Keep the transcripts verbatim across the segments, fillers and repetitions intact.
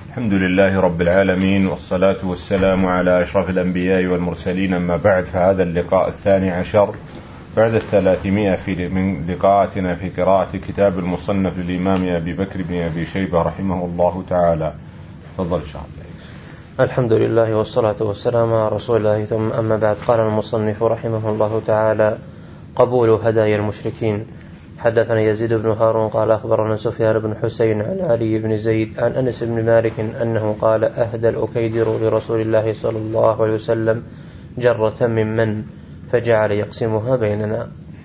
الحمد لله رب العالمين، والصلاة والسلام على أشرف الأنبياء والمرسلين، أما بعد، فهذا اللقاء الثاني عشر بعد الثلاثمائة في من لقاءاتنا في قراءة كتاب المصنف للإمام أبي بكر بن أبي شيبة رحمه الله تعالى. تفضل شيخ. الحمد لله والصلاة والسلام على رسول الله، ثم أما بعد. قال المصنف رحمه الله تعالى: قبول هدايا المشركين. حدثنا يزيد بن هارون قال أخبرنا سفيان بن حسين عن علي بن زيد عن أنس بن مالك أنه قال: أهدى الأكيدر لرسول الله صلى الله عليه وسلم جرة من من فجعل يقسمها بيننا.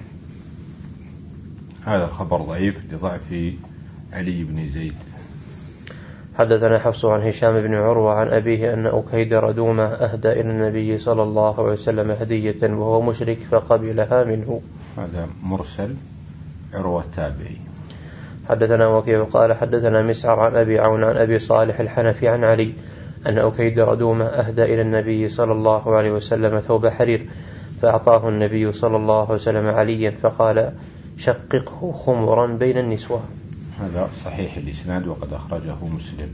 هذا الخبر ضعيف لضعف علي بن زيد. حدثنا حفص عن هشام بن عروة عن أبيه أن أكيدر دومة أهدى إلى النبي صلى الله عليه وسلم هدية وهو مشرك فقبلها منه. هذا مرسل عروة التابعي. حدثنا وكيع قال حدثنا مسعر عن أبي عون عن أبي صالح الحنفي عن علي أن أكيدر دومة أهدى إلى النبي صلى الله عليه وسلم ثوب حرير فأعطاه النبي صلى الله عليه وسلم عليا فقال: شققه خمرا بين النسوة. هذا صحيح الإسناد وقد أخرجه مسلم.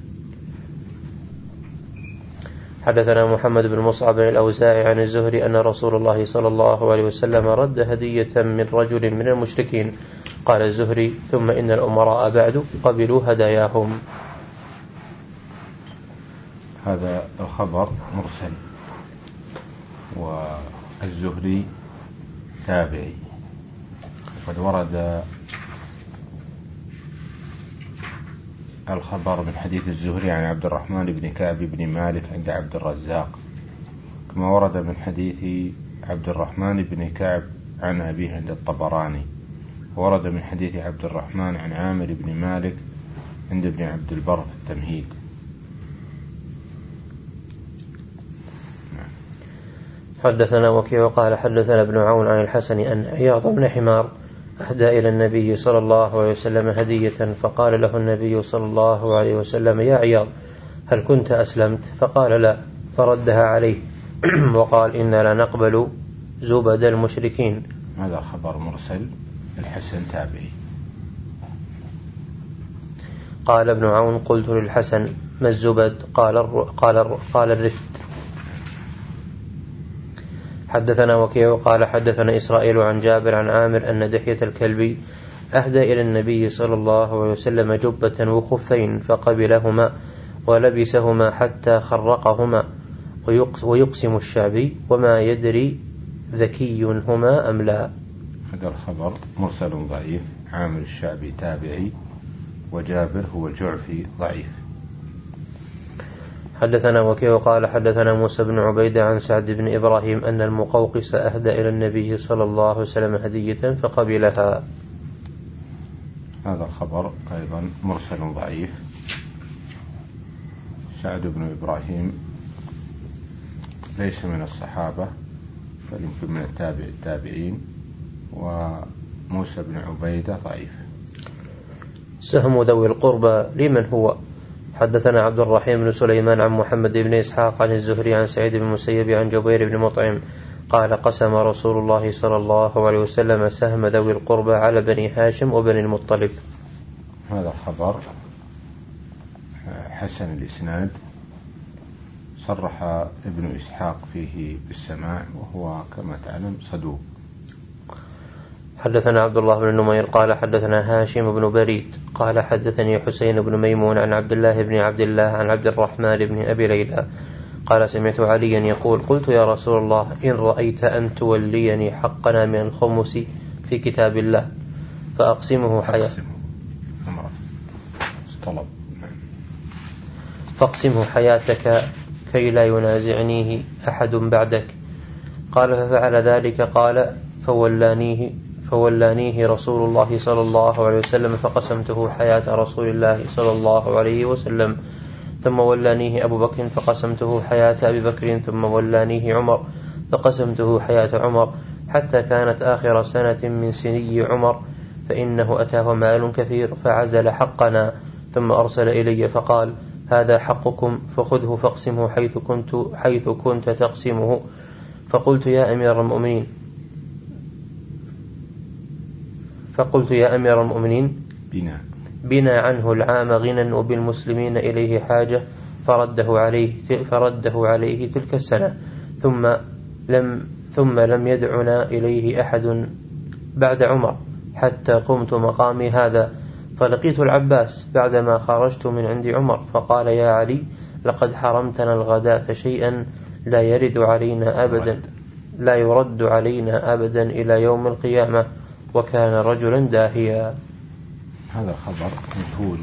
حدثنا محمد بن مصعب الأوزاعي عن الزهري أن رسول الله صلى الله عليه وسلم رد هدية من رجل من المشركين. قال الزهري: ثم إن الأمراء بعد قبلوا هداياهم. هذا الخبر مرسل، والزهري تابعي. قد ورد الخبر من حديث الزهري عن عبد الرحمن بن كعب بن مالك عند عبد الرزاق، كما ورد من حديث عبد الرحمن بن كعب عن أبيه عند الطبراني، ورد من حديث عبد الرحمن عن عامر بن مالك عند ابن عبد البر في التمهيد. حدثنا وكيع قال حدثنا ابن عون عن الحسن أن عياض بن حمار أهدى إلى النبي صلى الله عليه وسلم هدية فقال له النبي صلى الله عليه وسلم: يا عياض، هل كنت أسلمت؟ فقال: لا، فردها عليه وقال: إنا لا نقبل زبد المشركين. هذا خبر مرسل، الحسن تابعي. قال ابن عون: قلت للحسن: ما الزبد؟ قال الر... قال الر... قال الرفت. حدثنا وكيع قال حدثنا إسرائيل عن جابر عن عامر أن دحية الكلبي أهدى إلى النبي صلى الله عليه وسلم جبة وخفين فقبلهما ولبسهما حتى خرقهما، ويقسم الشعبي وما يدري ذكي هما أم لا. هذا الخبر مرسل ضعيف. عامر الشعبي تابعي، وجابر هو الجعفي ضعيف. حدثنا وكيع قال حدثنا موسى بن عبيدة عن سعد بن إبراهيم أن المقوقس أهدى إلى النبي صلى الله عليه وسلم هدية فقبلها. هذا الخبر أيضا مرسل ضعيف. سعد بن إبراهيم ليس من الصحابة، بل يمكن من التابع التابعين، وموسى بن عبيدة ضعيف. سهم ذوي القربى لمن هو؟ حدثنا عبد الرحيم بن سليمان عن محمد بن إسحاق عن الزهري عن سعيد بن المسيب عن جبير بن مطعم قال: قسم رسول الله صلى الله عليه وسلم سهم ذوي القربى على بني هاشم وبني المطلب. هذا الخبر حسن الإسناد، صرح ابن إسحاق فيه بالسماع، وهو كما تعلم صدوق. حدثنا عبد الله بن نمير قال حدثنا هاشم بن بريد قال حدثني حسين بن ميمون عن عبد الله بن عبد الله عن عبد الرحمن بن أبي ليلى قال: سمعت عليا يقول: قلت يا رسول الله، إن رأيت أن توليني حقنا من الخمس في كتاب الله فأقسمه حياة فاقسمه حياتك كي لا ينازعنيه أحد بعدك. قال: ففعل ذلك. قال: فولانيه فولانيه رسول الله صلى الله عليه وسلم فقسمته حياة رسول الله صلى الله عليه وسلم، ثم ولانيه أبو بكر فقسمته حياة أبي بكر، ثم ولانيه عمر فقسمته حياة عمر، حتى كانت آخر سنة من سني عمر، فإنه أتاه مال كثير فعزل حقنا، ثم أرسل إلي فقال: هذا حقكم فخذه فاقسمه حيث كنت, حيث كنت تقسمه. فقلت يا أمير المؤمنين فقلت يا أمير المؤمنين بنا, بنا عنه العام غنى وبالمسلمين إليه حاجة، فرده عليه فرده عليه تلك السنة، ثم لم ثم لم يدعنا إليه أحد بعد عمر حتى قمت مقامي هذا، فلقيت العباس بعدما خرجت من عند عمر فقال: يا علي، لقد حرمتنا الغداة شيئا لا يرد علينا أبدا لا يرد علينا أبدا إلى يوم القيامة، وكان رجلا داهيا. هذا الخبر مجهول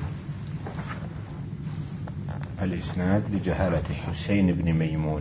الإسناد لجهالة حسين بن ميمون.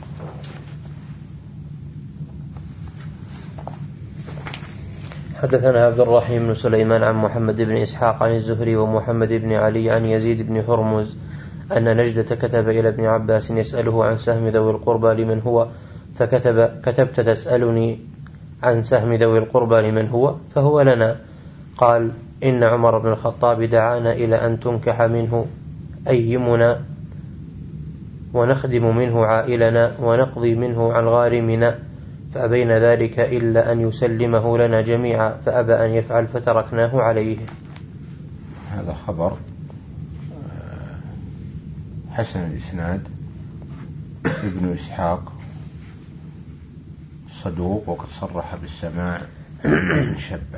حدثنا عبد الرحيم بن سليمان عن محمد بن إسحاق عن الزهري ومحمد بن علي عن يزيد بن هرمز أن نجدة كتب إلى ابن عباس يسأله عن سهم ذوي القربى لمن هو، فكتب: كتبت تسألني عن سهم ذوي القربى لمن هو، فهو لنا. قال: إن عمر بن الخطاب دعانا إلى أن تنكح منه أيمنا ونخدم منه عائلنا ونقضي منه عن غارمنا، فأبين ذلك إلا أن يسلمه لنا جميعا، فأبى أن يفعل فتركناه عليه. هذا خبر حسن الإسناد. ابن إسحاق صدوق وقد صرح بالسماع من شبه.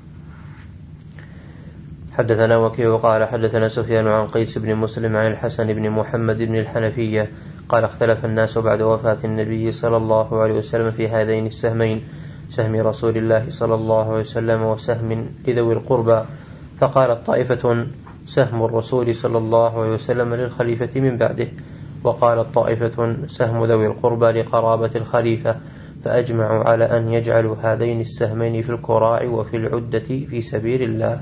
حدثنا وكيع قال حدثنا سفيان عن قيس بن مسلم عن الحسن بن محمد بن الحنفية قال: اختلف الناس بعد وفاة النبي صلى الله عليه وسلم في هذين السهمين، سهم رسول الله صلى الله عليه وسلم وسهم لذوي القربى، فقالت طائفة: سهم الرسول صلى الله عليه وسلم للخليفة من بعده، وقالت طائفة: سهم ذوي القربى لقرابة الخليفة، فأجمعوا على أن يجعلوا هذين السهمين في الكراع وفي العدة في سبيل الله.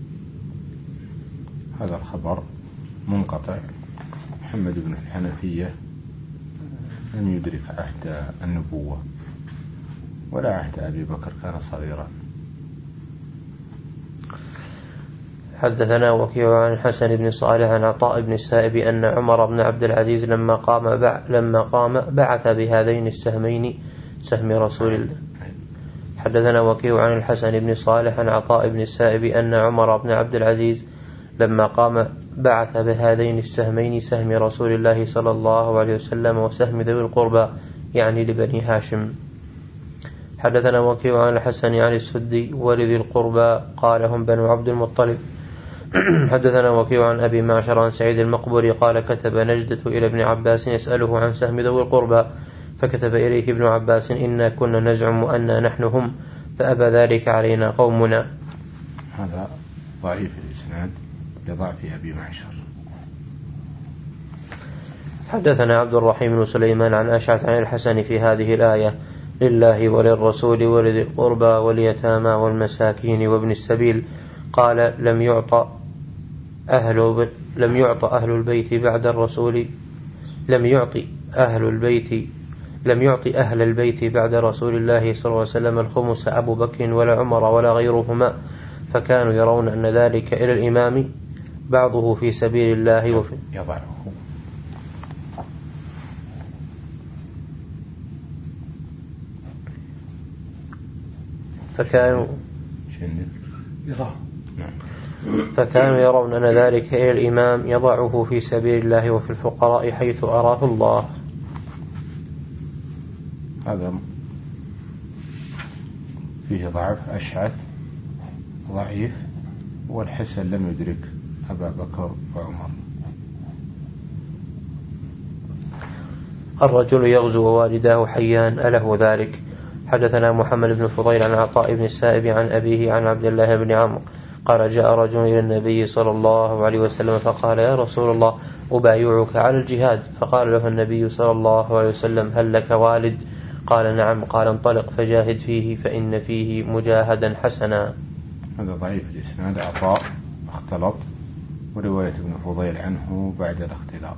هذا الخبر منقطع. محمد بن الحنفية لم يدرك عهد النبوة ولا عهد أبي بكر، كان صغيرا. حدثنا وكيع عن الحسن بن صالح عن عطاء بن السائب أن عمر بن عبد العزيز لما قام بع لما قام بعث بهذين السهمين سهم رسول الله. حدثنا وكيع عن الحسن بن صالح عن عطاء بن السائب أن عمر بن عبد العزيز لما قام بعث بهذين السهمين سهم رسول الله صلى الله عليه وسلم وسهم ذوي القربى، يعني لبني هاشم. حدثنا وكيع عن الحسن عن السدي ولذي القربى قال: هم بنو عبد المطلب. حدثنا وكيع عن أبي معشر عن سعيد المقبري قال: كتب نجدة إلى ابن عباس يسأله عن سهم ذوي القربى، فكتب إليه ابن عباس: إنا كنا نزعم أننا نحن هم، فأبى ذلك علينا قومنا. هذا ضعيف الإسناد لضعف أبي معشر. حدثنا عبد الرحيم بن سليمان عن أشعث عن الحسن في هذه الآية: لله وللرسول ولذي القربى واليتامى والمساكين وابن السبيل. قال: لم يعط أهل لم يعط أهل البيت بعد الرسول لم يعط أهل البيت لم يعط أهل البيت بعد رسول الله صلى الله عليه وسلم الخمس أبو بكر ولا عمر ولا غيرهما، فكانوا يرون أن ذلك إلى الإمام بعضه في سبيل الله وفي يضعه فكانوا يضعه فكانوا يرون أن ذلك إلى الإمام يضعه في سبيل الله وفي الفقراء حيث أراه الله. هذا فيه ضعف. أشعث ضعيف، والحسن لم يدرك أبا بكر وعمر. الرجل يغزو ووالداه حيان أله ذلك. حدثنا محمد بن فضيل عن عطاء بن السائب عن أبيه عن عبد الله بن عمرو قال: جاء رجل إلى النبي صلى الله عليه وسلم فقال: يا رسول الله، أبايعك على الجهاد. فقال له النبي صلى الله عليه وسلم: هل لك والد؟ قال: نعم. قال: انطلق فجاهد فيه فإن فيه مجاهدا حسنا. هذا ضعيف الإسناد. عطاء اختلط، ورواية ابن فضيل عنه بعد الاختلاط،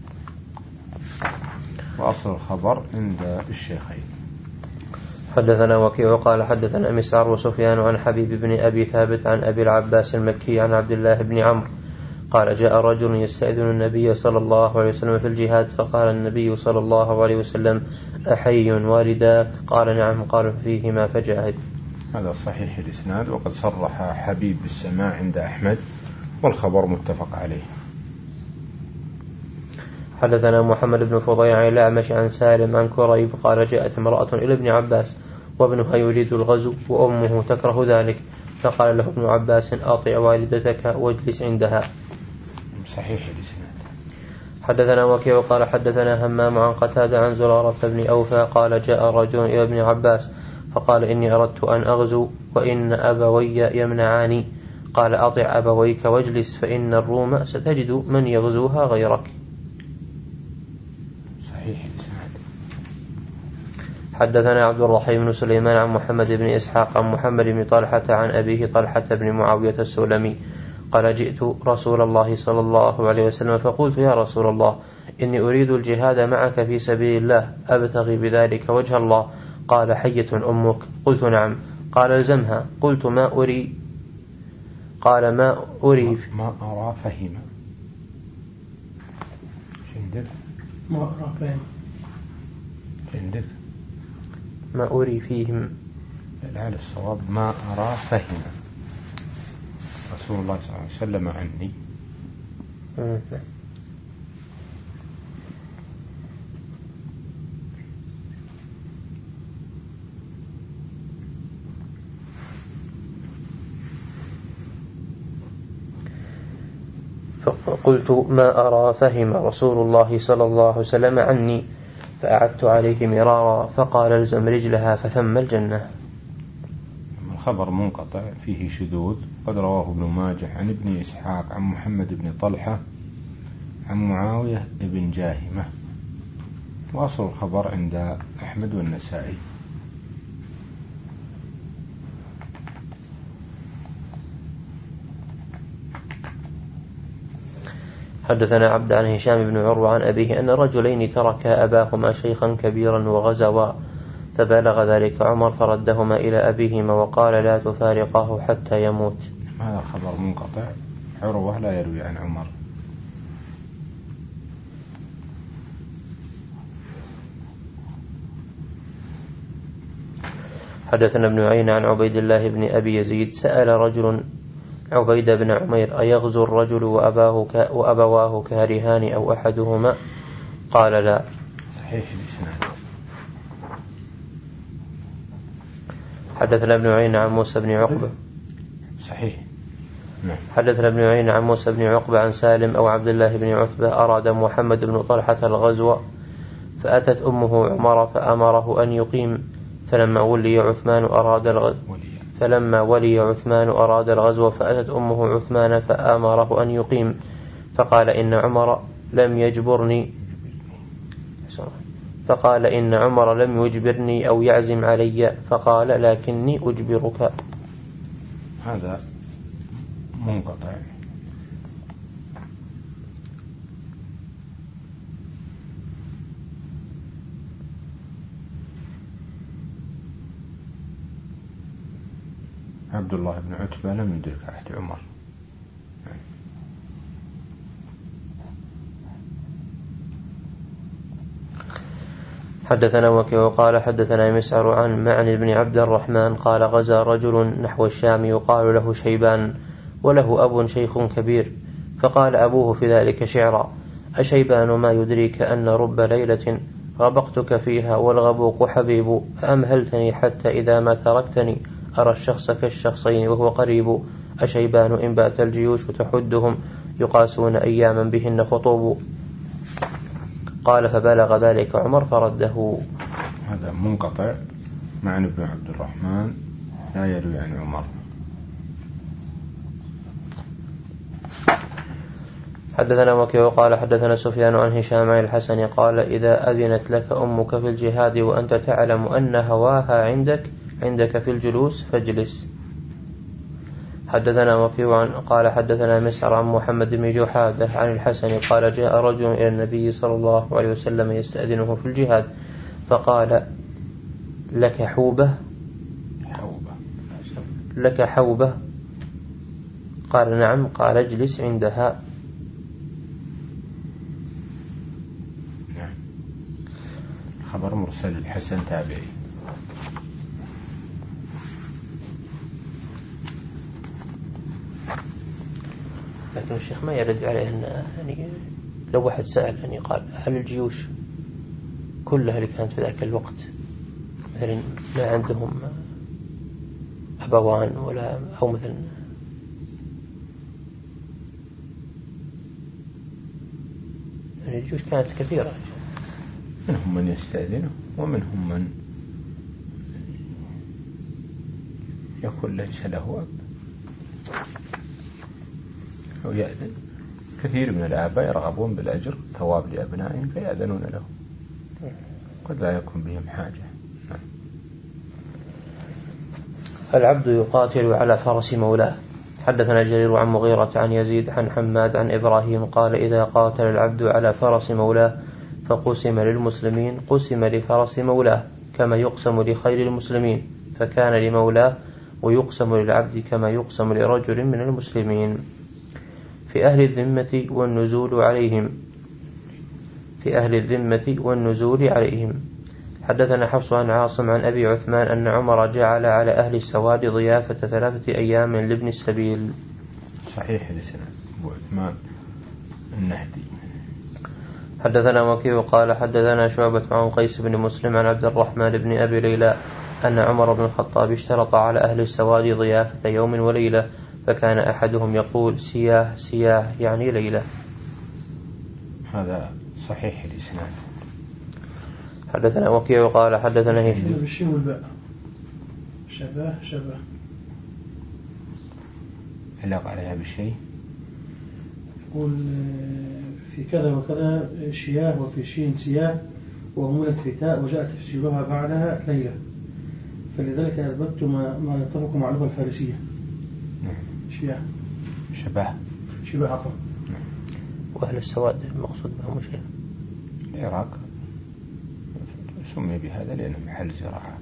وأصل الخبر عند الشيخين. حدثنا وكيع قال حدثنا مسعر وسفيان عن حبيب بن أبي ثابت عن أبي العباس المكي عن عبد الله بن عمرو قال: جاء رجل يستأذن النبي صلى الله عليه وسلم في الجهاد، فقال النبي صلى الله عليه وسلم: أحي والداك؟ قال: نعم. قال: فيهما فجاهد. هذا صحيح الإسناد، وقد صرح حبيب بالسماع عند أحمد، والخبر متفق عليه. حدثنا محمد بن فضيل عن الأعمش عن سالم عن كريب قال جاءت امرأة إلى ابن عباس وابنها يريد الغزو وأمه تكره ذلك، فقال له ابن عباس أطع والدتك واجلس عندها. صحيح الإسناد. حدثنا وكيع قال حدثنا همام عن قتادة عن زرارة بن أوفى قال جاء رجل إلى ابن عباس فقال إني أردت أن أغزو وإن أبوي يمنعاني، قال أطع أبويك واجلس فإن الروم ستجد من يغزوها غيرك. صحيح الإسناد. حدثنا عبد الرحيم بن سليمان عن محمد بن إسحاق عن محمد بن طلحة عن أبيه طلحة بن معاوية السلمي قال جئت رسول الله صلى الله عليه وسلم فقلت يا رسول الله إني أريد الجهاد معك في سبيل الله أبتغي بذلك وجه الله، قال حية أمك؟ قلت نعم. قال الزمها. قلت ما أري قال ما أري ما أرى فهم عندك ما أرى فهم عندك ما أري فيهم الآن الصواب ما أرى فهم رسول الله صلى الله عليه وسلم عني. فقلت ما أرى فهم رسول الله صلى الله عليه وسلم عني، فأعدت عليه مرارا فقال الزم رجلها فثم الجنة. الخبر منقطع فيه شذوذ، قد رواه ابن ماجه عن ابن إسحاق عن محمد بن طلحة عن معاوية بن جاهمة، وأصل الخبر عند أحمد والنسائي. حدثنا عبد عن هشام بن عروة عن أبيه أن رجلين تركا أباهما شيخا كبيرا وغزوا، فبلغ ذلك عمر فردهما إلى أبيهما وقال لا تفارقاه حتى يموت. هذا الخبر منقطع، عروة لا يروي عن عمر. حدثنا ابن عين عن عبيد الله بن أبي يزيد سأل رجل عبيد بن عمير أيغزو الرجل وأباه ك... وأبواه كارهان أو أحدهما؟ قال لا. صحيح الإسناد. حدثنا ابن عين عن موسى بن عقبة. صحيح. نعم. حدثنا ابن عين عن موسى بن عقبة عن سالم أو عبد الله بن عتبة أراد محمد بن طلحة الغزو فأتت أمه عمر فأمره أن يقيم، فلما ولي عثمان أراد الغزو فلما ولي عثمان أراد الغزو فأتت أمه عثمان فأمره أن يقيم، فقال إن عمر لم يجبرني فقال إن عمر لم يجبرني أو يعزم علي، فقال لكني أجبرك. هذا منقطع. عبد الله بن عتبة لم يدرك عهد عمر. حدثنا وكيع قال حدثنا مسعر عن معن بن عبد الرحمن قال غزا رجل نحو الشام يقال له شيبان وله أب شيخ كبير، فقال أبوه في ذلك شعرا أشيبان ما يدريك أن رب ليلة غبقتك فيها والغبوق حبيب، فأمهلتني حتى إذا ما تركتني أرى الشخص كالشخصين وهو قريب، أشيبان إن بات الجيوش تحدهم يقاسون أياما بهن خطوب. قال فبلغ ذلك عمر فرده. هذا منقطع. معن بن عبد الرحمن لا يروي عن عمر. حدثنا وكيع قال حدثنا سفيان عن هشام عن الحسن قال إذا أذنت لك أمك في الجهاد وأنت تعلم أن هواها عندك عندك في الجلوس فاجلس. حدثنا وكيع قال حدثنا مسعر عن محمد بن جحادة عن الحسن قال جاء رجل إلى النبي صلى الله عليه وسلم يستأذنه في الجهاد، فقال لك حوبة حوبة لك حوبة؟ قال نعم. قال اجلس عندها. نعم. خبر مرسل الحسن تابعي. لكن الشيخ ما يرد عليه أن يعني لو واحد سأل يعني قال هل الجيوش كلها اللي كانت في ذاك الوقت مثلا ما عندهم أبوان ولا أو مثلا يعني الجيوش كانت كثيرة، منهم من يستأذنه ومنهم من يقول ليس له أب أو يأذن. كثير من الآباء يرغبون بالأجر ثواب لأبنائهم فيأذنون له، قد لا يكون بهم حاجة. العبد يقاتل على فرس مولاه. حدثنا جرير عن مغيرة عن يزيد عن حماد عن إبراهيم قال إذا قاتل العبد على فرس مولاه فقسم للمسلمين قسم لفرس مولاه كما يقسم لخير المسلمين، فكان لمولاه ويقسم للعبد كما يقسم لرجل من المسلمين. في أهل الذمة والنزول عليهم في أهل الذمة والنزول عليهم. حدثنا حفص عن عاصم عن أبي عثمان أن عمر جعل على أهل السواد ضيافة ثلاثة أيام لابن السبيل. صحيح لسنة أبو عثمان النهدي. حدثنا وكيع قال حدثنا شعبة عن قيس بن مسلم عن عبد الرحمن بن أبي ليلى أن عمر بن الخطاب اشترط على أهل السواد ضيافة يوم وليلة، فكان أحدهم يقول سياه سياه يعني ليلة. هذا صحيح الإسناد. حدثنا وكيع قال حدثنا هشام بالشين والباء شبه شبه علاق عليها بالشيء، يقول في كذا وكذا شياه وفي شين سياه وأمولت في تاء وجاءت تفسيرها بعدها ليلة، فلذلك أثبت ما, ما يتفق مع اللغة الفارسية. نعم. شياه شبه شبه عفوا. نعم. وأهل السواد المقصود بهم شيء العراق سمي بهذا لأنه محل زراعة.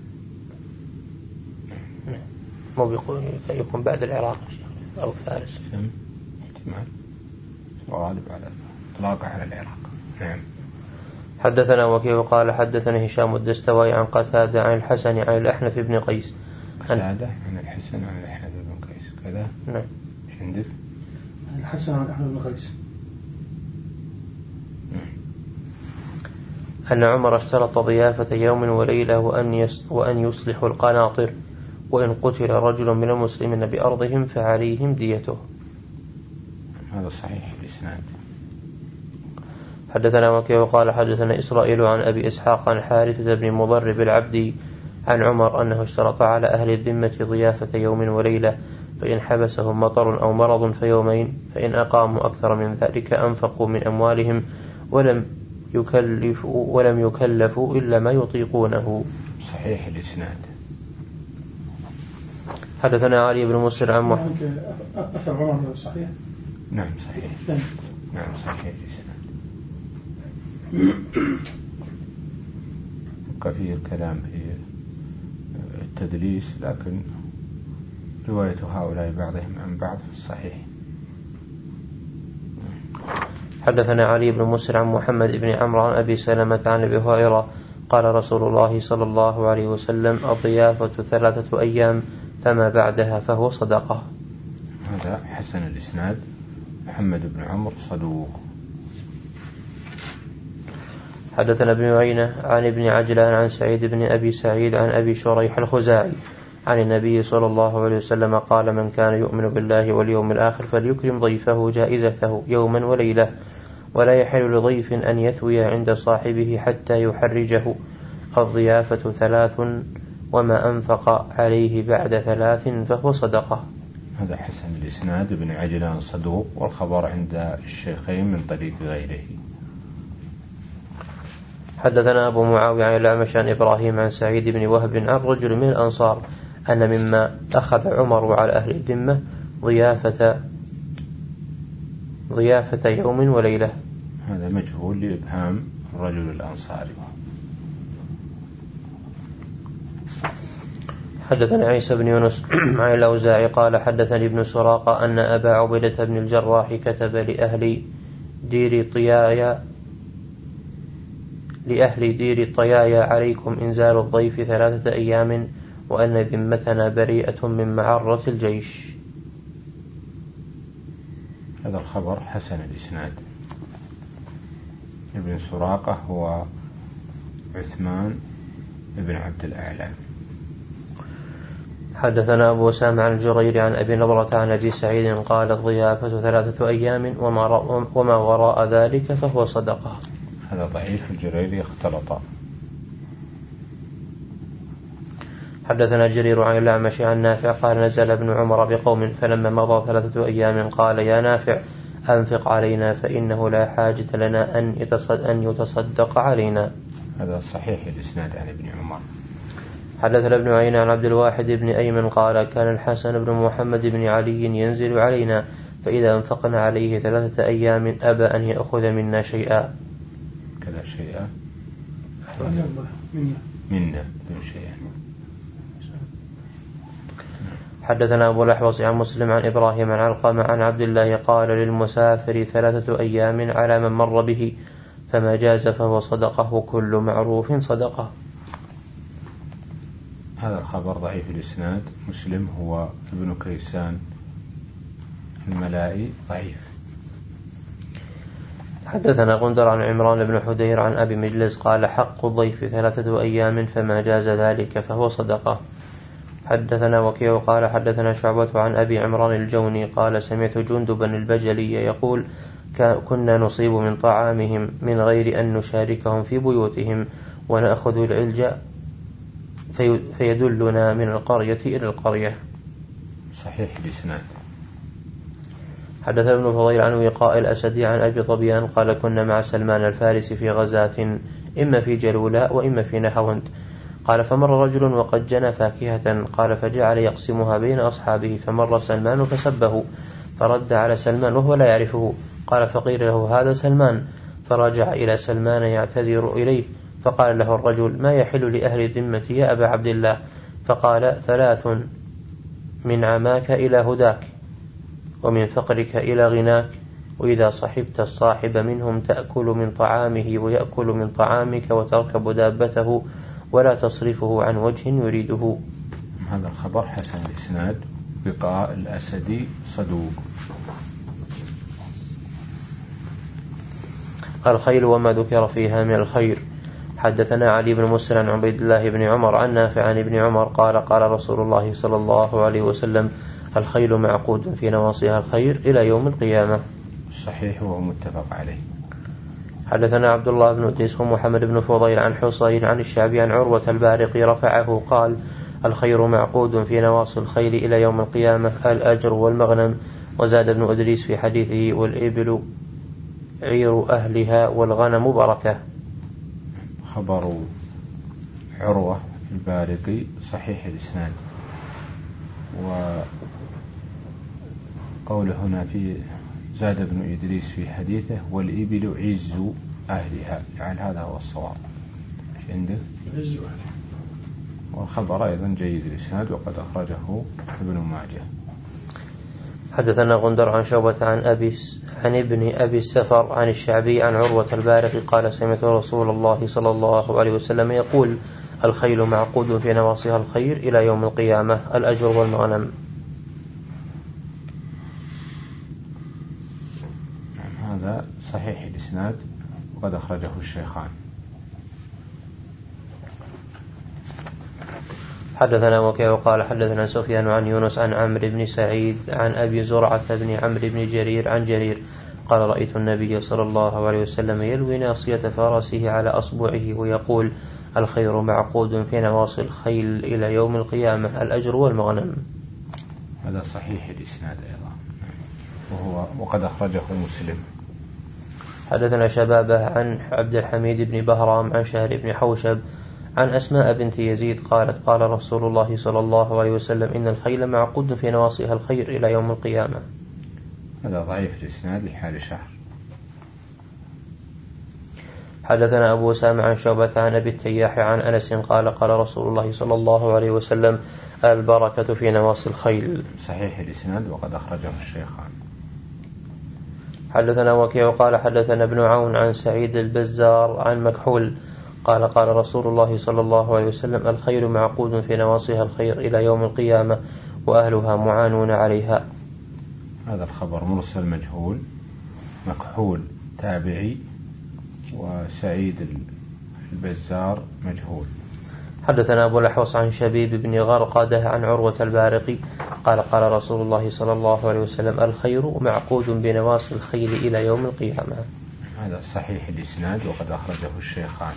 مو بيقول يكون بعد العراق أو فارس. احتمال غالب على إطلاقه على العراق. نعم. حدثنا وكيع قال حدثنا هشام الدستوائي عن قتادة عن الحسن عن الأحنف بن قيس. قتادة عن الحسن عن الأحنف بن قيس كذا. نعم. ايش عندك؟ الحسن عن الأحنف بن قيس أن عمر اشترط ضيافة يوم وليلة وأن وأن يصلحوا القناطر، وإن قتل رجل من المسلمين بأرضهم فعليهم ديته. هذا صحيح الإسناد. حدثنا وكيع قال حدثنا إسرائيل عن أبي إسحاق عن حارثة بن مضرب العبدي عن عمر أنه اشترط على أهل الذمة ضيافة يوم وليلة، فإن حبسهم مطر أو مرض فيومين، فإن أقاموا أكثر من ذلك أنفقوا من أموالهم ولم يكلفوا ولم يكلفوا إلا ما يطيقونه. صحيح الإسناد. حدثنا علي بن مسر عن محمد. أثر عمر صحيح. نعم صحيح. نعم صحيح الإسناد. كثير كلام في التدليس، لكن رواية هؤلاء بعضهم عن بعض في الصحيح. حدثنا علي بن مسر عن محمد بن عمرو عن أبي سلمة عن أبي هريرة قال رسول الله صلى الله عليه وسلم الضيافة ثلاثة أيام فما بعدها فهو صدقة. هذا حسن الإسناد. محمد بن عمرو صدوق. حدثنا ابن عيينة عن ابن عجلان عن سعيد بن أبي سعيد عن أبي شريح الخزاعي عن النبي صلى الله عليه وسلم قال من كان يؤمن بالله واليوم الآخر فليكرم ضيفه جائزته يوما وليلة، ولا يحل لضيف أن يثوي عند صاحبه حتى يحرجه. الضيافة ثلاث وما أنفق عليه بعد ثلاث فهو صدقة. هذا حسن الإسناد. ابن عجلان صدوق، والخبر عند الشيخين من طريق غيره. حدثنا أبو معاوية عن الأعمش عن إبراهيم عن سعيد بن وهب عن رجل من الأنصار أن مما أخذ عمر على أهل الذمة ضيافة ضيافة يوم وليلة. هذا مجهول لإبهام الرجل الأنصاري. حدثنا عيسى بن يونس عن الأوزاعي قال حدثني ابن سراقة أن أبا عبيدة بن الجراح كتب لأهل دير طيايا لأهل دير طيايا عليكم إنزال الضيف ثلاثة أيام وأن ذمتنا بريئة من معرة الجيش. هذا الخبر حسن الإسناد. بن سراقة هو عثمان بن عبد الأعلى. حدثنا أبو أسامة عن الجرير عن أبي نضرة عن أبي سعيد قال الضيافة ثلاثة أيام وما وراء ذلك فهو صدقة. هذا ضعيف، الجرير اختلط. حدثنا جرير عن الأعمش عن نافع قال نزل ابن عمر بقوم فلما مضى ثلاثة أيام قال يا نافع أنفق علينا فإنه لا حاجة لنا أن يتصدق علينا. هذا صحيح الإسناد عن ابن عمر. حدثنا ابن عين عن عبد الواحد بن أيمن قال كان الحسن بن محمد بن علي ينزل علينا فإذا أنفقنا عليه ثلاثة أيام أبى أن يأخذ منا شيئا. كذا شيئا منا منا شيئا. حدثنا أبو الأحوص عن مسلم عن إبراهيم عن علقمة عن عبد الله قال للمسافر ثلاثة أيام على من مر به فما جاز فهو صدقه كل معروف صدقه. هذا الخبر ضعيف الإسناد. مسلم هو ابن كيسان الملائي ضعيف. حدثنا غندر عن عمران بن حدير عن أبي مجلس قال حق الضيف ثلاثة أيام فما جاز ذلك فهو صدقه. حدثنا وكيع قال حدثنا شعبة عن أبي عمران الجوني قال سمعت جندبا البجلي يقول كنا نصيب من طعامهم من غير أن نشاركهم في بيوتهم ونأخذ العلج في فيدلنا من القرية إلى القرية. صحيح الإسناد. حدثنا ابن فضيل عن وقاء الأسدي عن أبي طبيان قال كنا مع سلمان الفارسي في غزاة إما في جلولاء وإما في نهاوند قال فمر رجل وقد جنى فاكهة قال فجعل يقسمها بين أصحابه فمر سلمان فسبه فرد على سلمان وهو لا يعرفه قال فقيل له هذا سلمان فرجع إلى سلمان يعتذر إليه فقال له الرجل ما يحل لأهل ذمتي يا أبا عبد الله فقال ثلاث من عماك إلى هداك ومن فقرك إلى غناك وإذا صحبت الصاحب منهم تأكل من طعامه ويأكل من طعامك وتركب دابته ولا تصرفه عن وجه يريده. هذا الخبر حسن الإسناد. وقاء الأسدي صدوق. الخيل وما ذكر فيها من الخير. حدثنا علي بن مسلم عن عبيد الله بن عمر عن نافع عن ابن عمر قال قال رسول الله صلى الله عليه وسلم الخيل معقود في نواصيها الخير إلى يوم القيامة. صحيح وهو متفق عليه. حدثنا عبد الله بن أديس ومحمد بن فضيل عن حصين عن الشعبي عن عروة البارقي رفعه قال الخير معقود في نواصي الخيل إلى يوم القيامة الأجر والمغنم. وزاد ابن أدريس في حديثه والإبل عير أهلها والغنم بركة. خبر عروة البارقي صحيح الإسناد. وقوله هنا في زاد ابن إدريس في حديثه والإبل عز أهلها يعني هذا هو الصواب عندك عز أهلها. والخبر أيضا جيد الإسناد وقد أخرجه ابن ماجه. حدثنا غندر عن شعبة عن أبي عن ابن أبي السفر عن الشعبي عن عروة البارقي قال سمعت رسول الله صلى الله عليه وسلم يقول الخيل معقود في نواصيها الخير إلى يوم القيامة الأجر والمغنم. هذا صحيح الإسناد وقد أخرجه الشيخان. حدثنا وكيع قال حدثنا سفيان عن يونس عن عمرو بن سعيد عن أبي زرعة بن عمرو بن جرير عن جرير قال رأيت النبي صلى الله عليه وسلم يلوي ناصية فرسه على أصبعه ويقول الخير معقود في نواصي الخيل إلى يوم القيامة الأجر والمغنم. هذا صحيح الإسناد أيضا وهو وقد أخرجه مسلم. حدثنا شبابه عن عبد الحميد بن بهرام عن شهر بن حوشب عن أسماء بنت يزيد قالت قال رسول الله صلى الله عليه وسلم إن الخيل معقود في نواصيها الخير إلى يوم القيامة. هذا ضعيف الإسناد لحال شهر. حدثنا أبو أسامة عن شعبة عن أبي التياح عن أنس قال قال رسول الله صلى الله عليه وسلم البركة في نواصي الخيل. صحيح الإسناد وقد أخرجه الشيخان. حدثنا وكيع قال حدثنا ابن عون عن سعيد البزار عن مكحول قال قال رسول الله صلى الله عليه وسلم الخيل معقود في نواصيها الخير إلى يوم القيامة وأهلها معانون عليها. هذا الخبر مرسل مجهول. مكحول تابعي وسعيد البزار مجهول. حدثنا أبو الأحوص عن شبيب بن غرقدة عن عروة البارقي قال قال رسول الله صلى الله عليه وسلم الخير معقود بنواصي الخيل إلى يوم القيامة. هذا صحيح الإسناد وقد أخرجه الشيخان.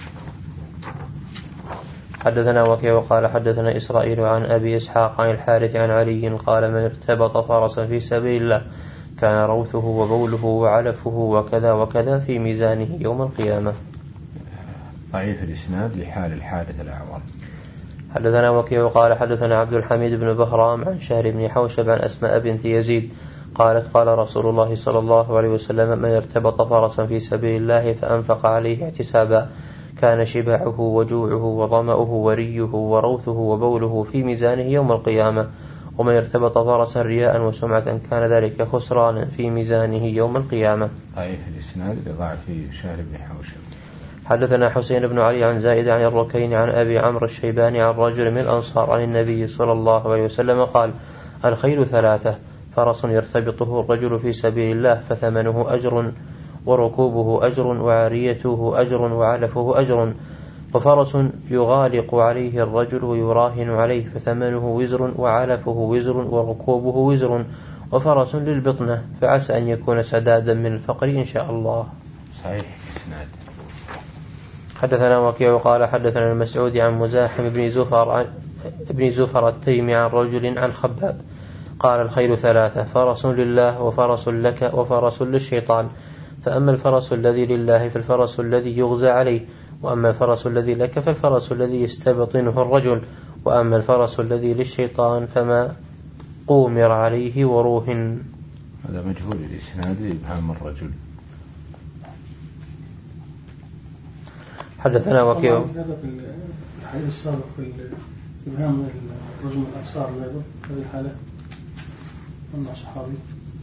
حدثنا وكيع قال حدثنا إسرائيل عن أبي إسحاق عن الحارث عن علي قال من ارتبط فرسا في سبيل الله كان روثه وبوله وعلفه وكذا وكذا في ميزانه يوم القيامة. ضعيف الإسناد لحال الحارث الأعور. حدثنا وكيع قال حدثنا عبد الحميد بن بهرام عن شهر بن حوشب عن أسماء بنت يزيد قالت قال رسول الله صلى الله عليه وسلم من ارتبط فرسا في سبيل الله فأنفق عليه احتسابا كان شبعه وجوعه وظمأه وريه وروثه وبوله في ميزانه يوم القيامة ومن ارتبط فرسا رياء وسمعة كان ذلك خسرانا في ميزانه يوم القيامة. ضعيف الإسناد لضعف شهر بن حوشب. حدثنا حسين بن علي عن زائد عن الركين عن أبي عمرو الشيباني عن رجل من الأنصار عن النبي صلى الله عليه وسلم قال الخيل ثلاثة فرس يرتبطه الرجل في سبيل الله فثمنه أجر وركوبه أجر وعاريته أجر وعلفه أجر وفرس يغالق عليه الرجل ويراهن عليه فثمنه وزر وعلفه وزر وركوبه وزر وفرس للبطنة فعسى أن يكون سدادا من الفقر إن شاء الله. صحيح إسناد. حدثنا وكيع قال حدثنا المسعود عن مزاحم بن زفر ابن زفر التيمي عن رجل عن خباب قال الخيل ثلاثة فرس لله وفرس لك وفرس للشيطان فأما الفرس الذي لله فالفرس الذي يغزى عليه وأما الفرس الذي لك فالفرس الذي يستبطنه الرجل وأما الفرس الذي للشيطان فما قومر عليه وروهن. هذا مجهول الإسناد لإبهام الرجل. حدثنا وكيع هذا في الحديث السابق في إبهام الرجل من الأنصار أيضا هذه الحالة أنه صحابي.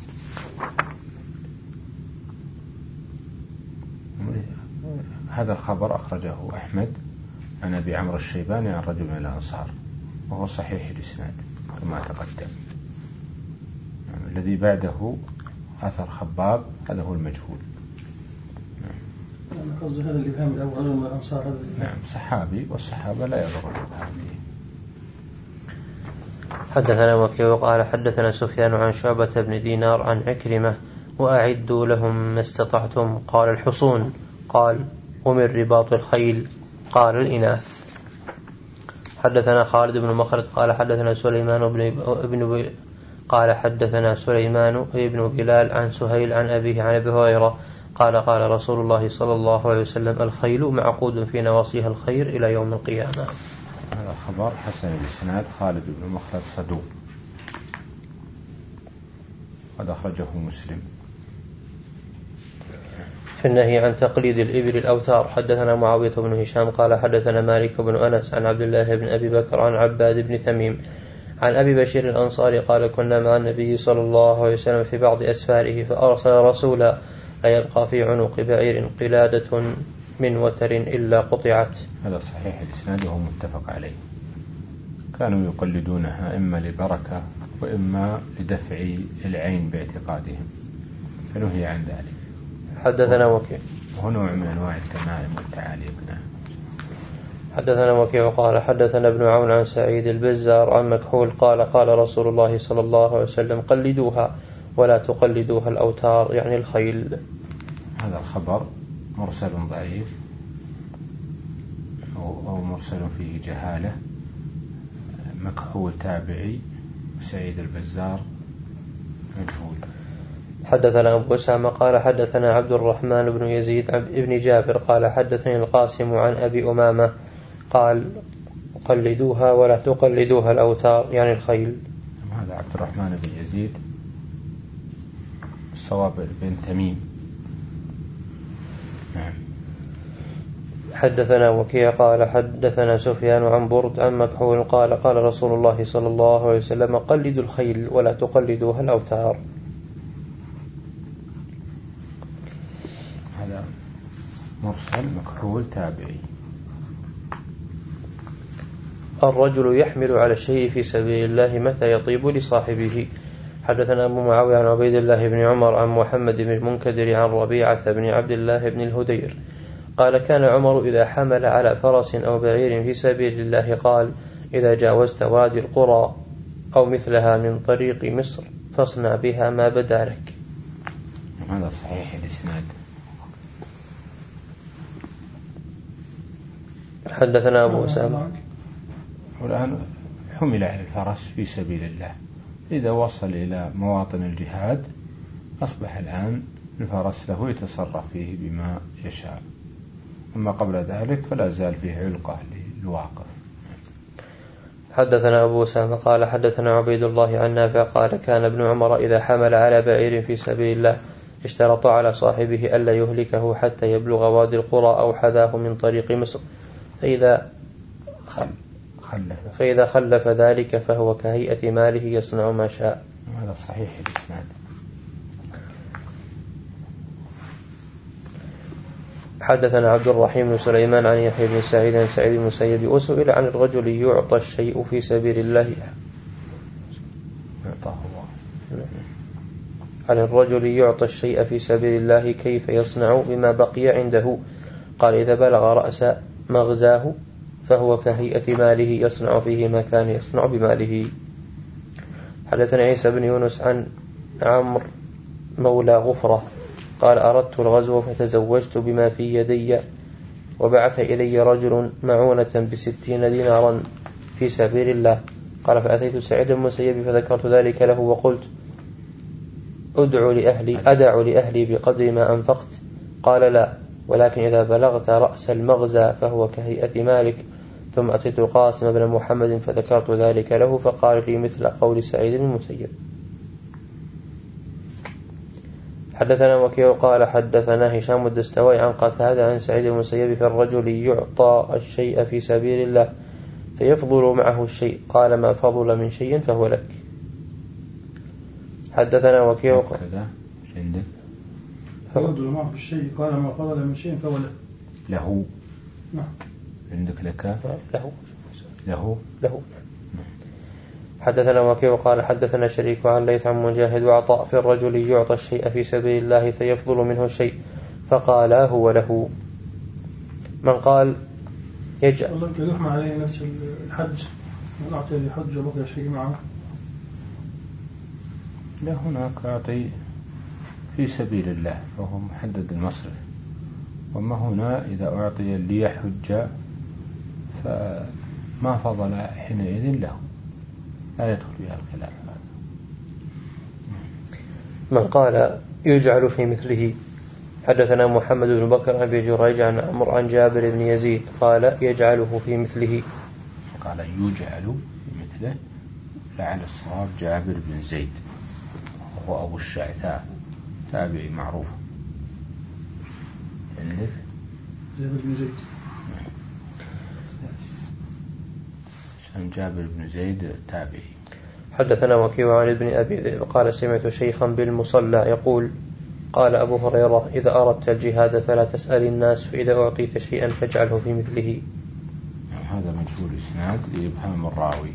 هذا الخبر أخرجه أحمد عن أبي عمرو الشيباني عن رجل من الأنصار وهو صحيح الإسناد كما تقدم. يعني الذي بعده أثر خباب هذا هو المجهول. أنا قصدي هذا الإبهام الأول رجل من الأنصار هذا. نعم صحابي والصحابة لا يضر الإبهام به. حدثنا وكيع قال حدثنا سفيان عن شعبة بن دينار عن عكرمة وأعدوا لهم ما استطعتم قال الحصون قال ومن رباط الخيل قال الإناث. حدثنا خالد بن مخلد قال حدثنا سليمان بن ابن قال حدثنا سليمان بن بلال عن سهيل عن أبيه عن أبي هريرة قال قال رسول الله صلى الله عليه وسلم الخيل معقود في نواصيها الخير إلى يوم القيامة. هذا خبر حسن الإسناد. خالد بن مخلد صدوق قد أخرجه مسلم. في النهي عن تقليد الإبل الأوتار. حدثنا معاوية بن هشام قال حدثنا مالك بن أنس عن عبد الله بن أبي بكر عن عباد بن تميم عن أبي بشير الأنصاري قال كنا مع النبي صلى الله عليه وسلم في بعض أسفاره فأرسل رسولا لا يبقى في عنق بعير قلادة من وتر إلا قطعت. هذا صحيح الإسناد وهو متفق عليه. كانوا يقلدونها إما لبركة وإما لدفع العين باعتقادهم فنهي عن ذلك. حدثنا وكيع وهو نوع من أنواع التمائم والتعاليق. حدثنا وكيع قال حدثنا ابن عون عن سعيد البزار عن مكحول قال قال رسول الله صلى الله عليه وسلم قلدوها ولا تقلدوها الأوتار يعني الخيل. هذا الخبر مرسل ضعيف أو مرسل فيه جهالة. مكحول تابعي سعيد البزار مجهول. حدثنا أبو أسامة قال حدثنا عبد الرحمن بن يزيد ابن جابر قال حدثني القاسم عن أبي أمامة قال قلدوها ولا تقلدوها الأوتار يعني الخيل. هذا عبد الرحمن بن يزيد الصواب بن تميم. نعم. حدثنا وكيع قال حدثنا سفيان عن برد عن مكحول قال قال رسول الله صلى الله عليه وسلم قلدوا الخيل ولا تقلدوها الأوتار. هذا مرسل مكحول تابعي. الرجل يحمل على الشيء في سبيل الله متى يطيب لصاحبه. حدثنا أبو معاوية عن عبيد الله بن عمر عن محمد بن المنكدر عن ربيعة بن عبد الله بن الهدير قال كان عمر إذا حمل على فرس أو بعير في سبيل الله قال إذا جاوزت وادي القرى أو مثلها من طريق مصر فاصنع بها ما بدا لك. هذا صحيح الإسناد. حدثنا أبو أسامة. والآن حمل على الفرس في سبيل الله، إذا وصل إلى مواطن الجهاد أصبح الآن الفرس له يتصرف فيه بما يشاء، أما قبل ذلك فلا زال فيه علقة للواقف. حدثنا أبو أسامة قال حدثنا عبيد الله عن نافع قال كان ابن عمر إذا حمل على بعير في سبيل الله اشترط على صاحبه ألا يهلكه حتى يبلغ وادي القرى أو حذاه من طريق مصر، فإذا خلف, فإذا خلف ذلك فهو كهيئة ماله يصنع ما شاء. هذا صحيح الإسناد. حدثنا عبد الرحيم بن سليمان عن يحيى بن سعيد عن سعيد بن المسيب وسئل عن الرجل يعطى الشيء في سبيل الله عن الرجل يعطى الشيء في سبيل الله كيف يصنع بما بقي عنده؟ قال إذا بلغ رأس مغزاه فهو كهيئة ماله يصنع فيه ما كان يصنع بماله. حدثنا عيسى بن يونس عن عمرو مولى غفرة قال أردت الغزو فتزوجت بما في يدي وبعث إلي رجل معونة بستين دينارا في سبيل الله. قال فأتيت سعيد بن المسيب فذكرت ذلك له وقلت أدعو لأهلي أدع لأهلي بقدر ما أنفقت؟ قال لا، ولكن إذا بلغت رأس المغزى فهو كهيئة مالك. ثم أتيت القاسم بن محمد فذكرت ذلك له فقال لي مثل قول سعيد بن المسيب. حدثنا وكيع قال حدثنا هشام الدستوائي عن قتادة عن سعيد بن المسيب في الرجل يعطى الشيء في سبيل الله فيفضل معه الشيء قال ما فضل من شيء فهو لك. حدثنا وكيع فضل معه الشيء قال ما فضل من شيء فهو له. له نعم. عندك لك له له له. حدثنا وكيع قال حدثنا شريك عن ليث عن مجاهد وعطاء في الرجل يعطى الشيء في سبيل الله فيفضل منه الشيء فقال هو له. من قال يجعل والله كان يحمى عليه نفس الحج من أعطي الحج وبقي شيء معه. لا، هناك أعطي في سبيل الله فهو محدد المصرف، وما هنا إذا أعطي ليحج فما فضل حينئذ له لا يدخل فيها الخلاف هذا. من قال يجعل في مثله. حدثنا محمد بن بكر أبي جريج عن عمرو عن جابر بن يزيد قال يجعله في مثله. قال يجعل في مثله، لعل الصواب جابر بن زيد وهو أبو الشعثاء تابعي معروف. عندك جابر بن زيد عن جابر بن زيد تابعي. حدثنا وكيع عن ابن أبي ذئب قال سمعت شيخا بالمصلى يقول قال أبو هريرة إذا أردت الجهاد فلا تسأل الناس فإذا أعطيت شيئا فاجعله في مثله. هذا مجهول إسناد لإبهام الراوي.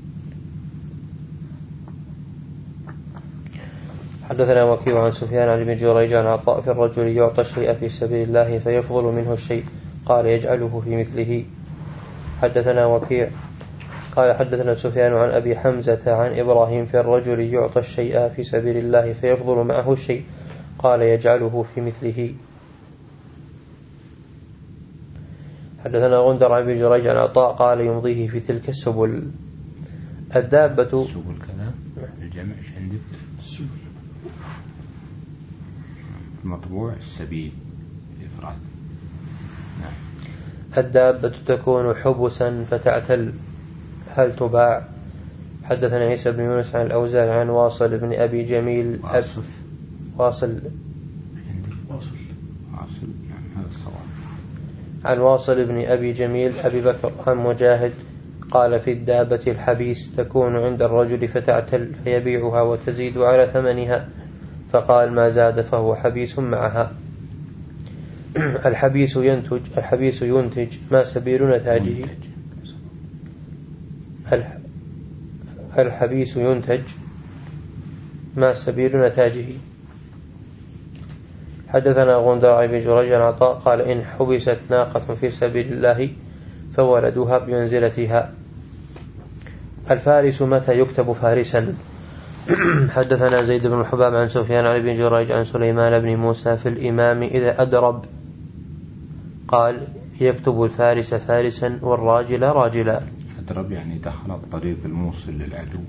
حدثنا وكيع عن سفيان عن ابن جريج عن عطاء في الرجل يعطى الشيء في سبيل الله فيفضل منه الشيء قال يجعله في مثله. حدثنا وكيع قال حدثنا سفيان عن أبي حمزة عن إبراهيم في الرجل يعطى الشيء في سبيل الله فيفضل معه الشيء قال يجعله في مثله. حدثنا غندر عن ابن جريج عن عطاء قال يمضيه في تلك السبل. الدابة السبل كذا الجمع ايش عندك؟ السبل مطبوع السبيل الإفراد. نعم. الدابة تكون حبسا فتعتل هل تباع؟ حدثنا عيسى بن يونس عن الأوزاعي عن واصل بن أبي جميل واصل واصل واصل واصل نعم هذا الصواب. عن واصل بن أبي جميل أبي بكر عن مجاهد قال في الدابة الحبيس تكون عند الرجل فتعتل فيبيعها وتزيد على ثمنها فقال ما زاد فهو حبيس معها. الحبيس ينتج الحبيس ينتج ما سبيل نتاجه. الحبيس ينتج ما سبيل نتاجه. حدثنا غندر بن جريج عن عطاء قال إن حبست ناقة في سبيل الله فولدها بمنزلتها. الفارس متى يكتب فارسا؟ حدثنا زيد بن الحباب عن سفيان عن ابن جريج عن سليمان بن موسى في الإمام إذا أدرب قال يكتب الفارس فارسا والراجل راجلا. أدرب يعني دخل الطريق الموصل للعدو.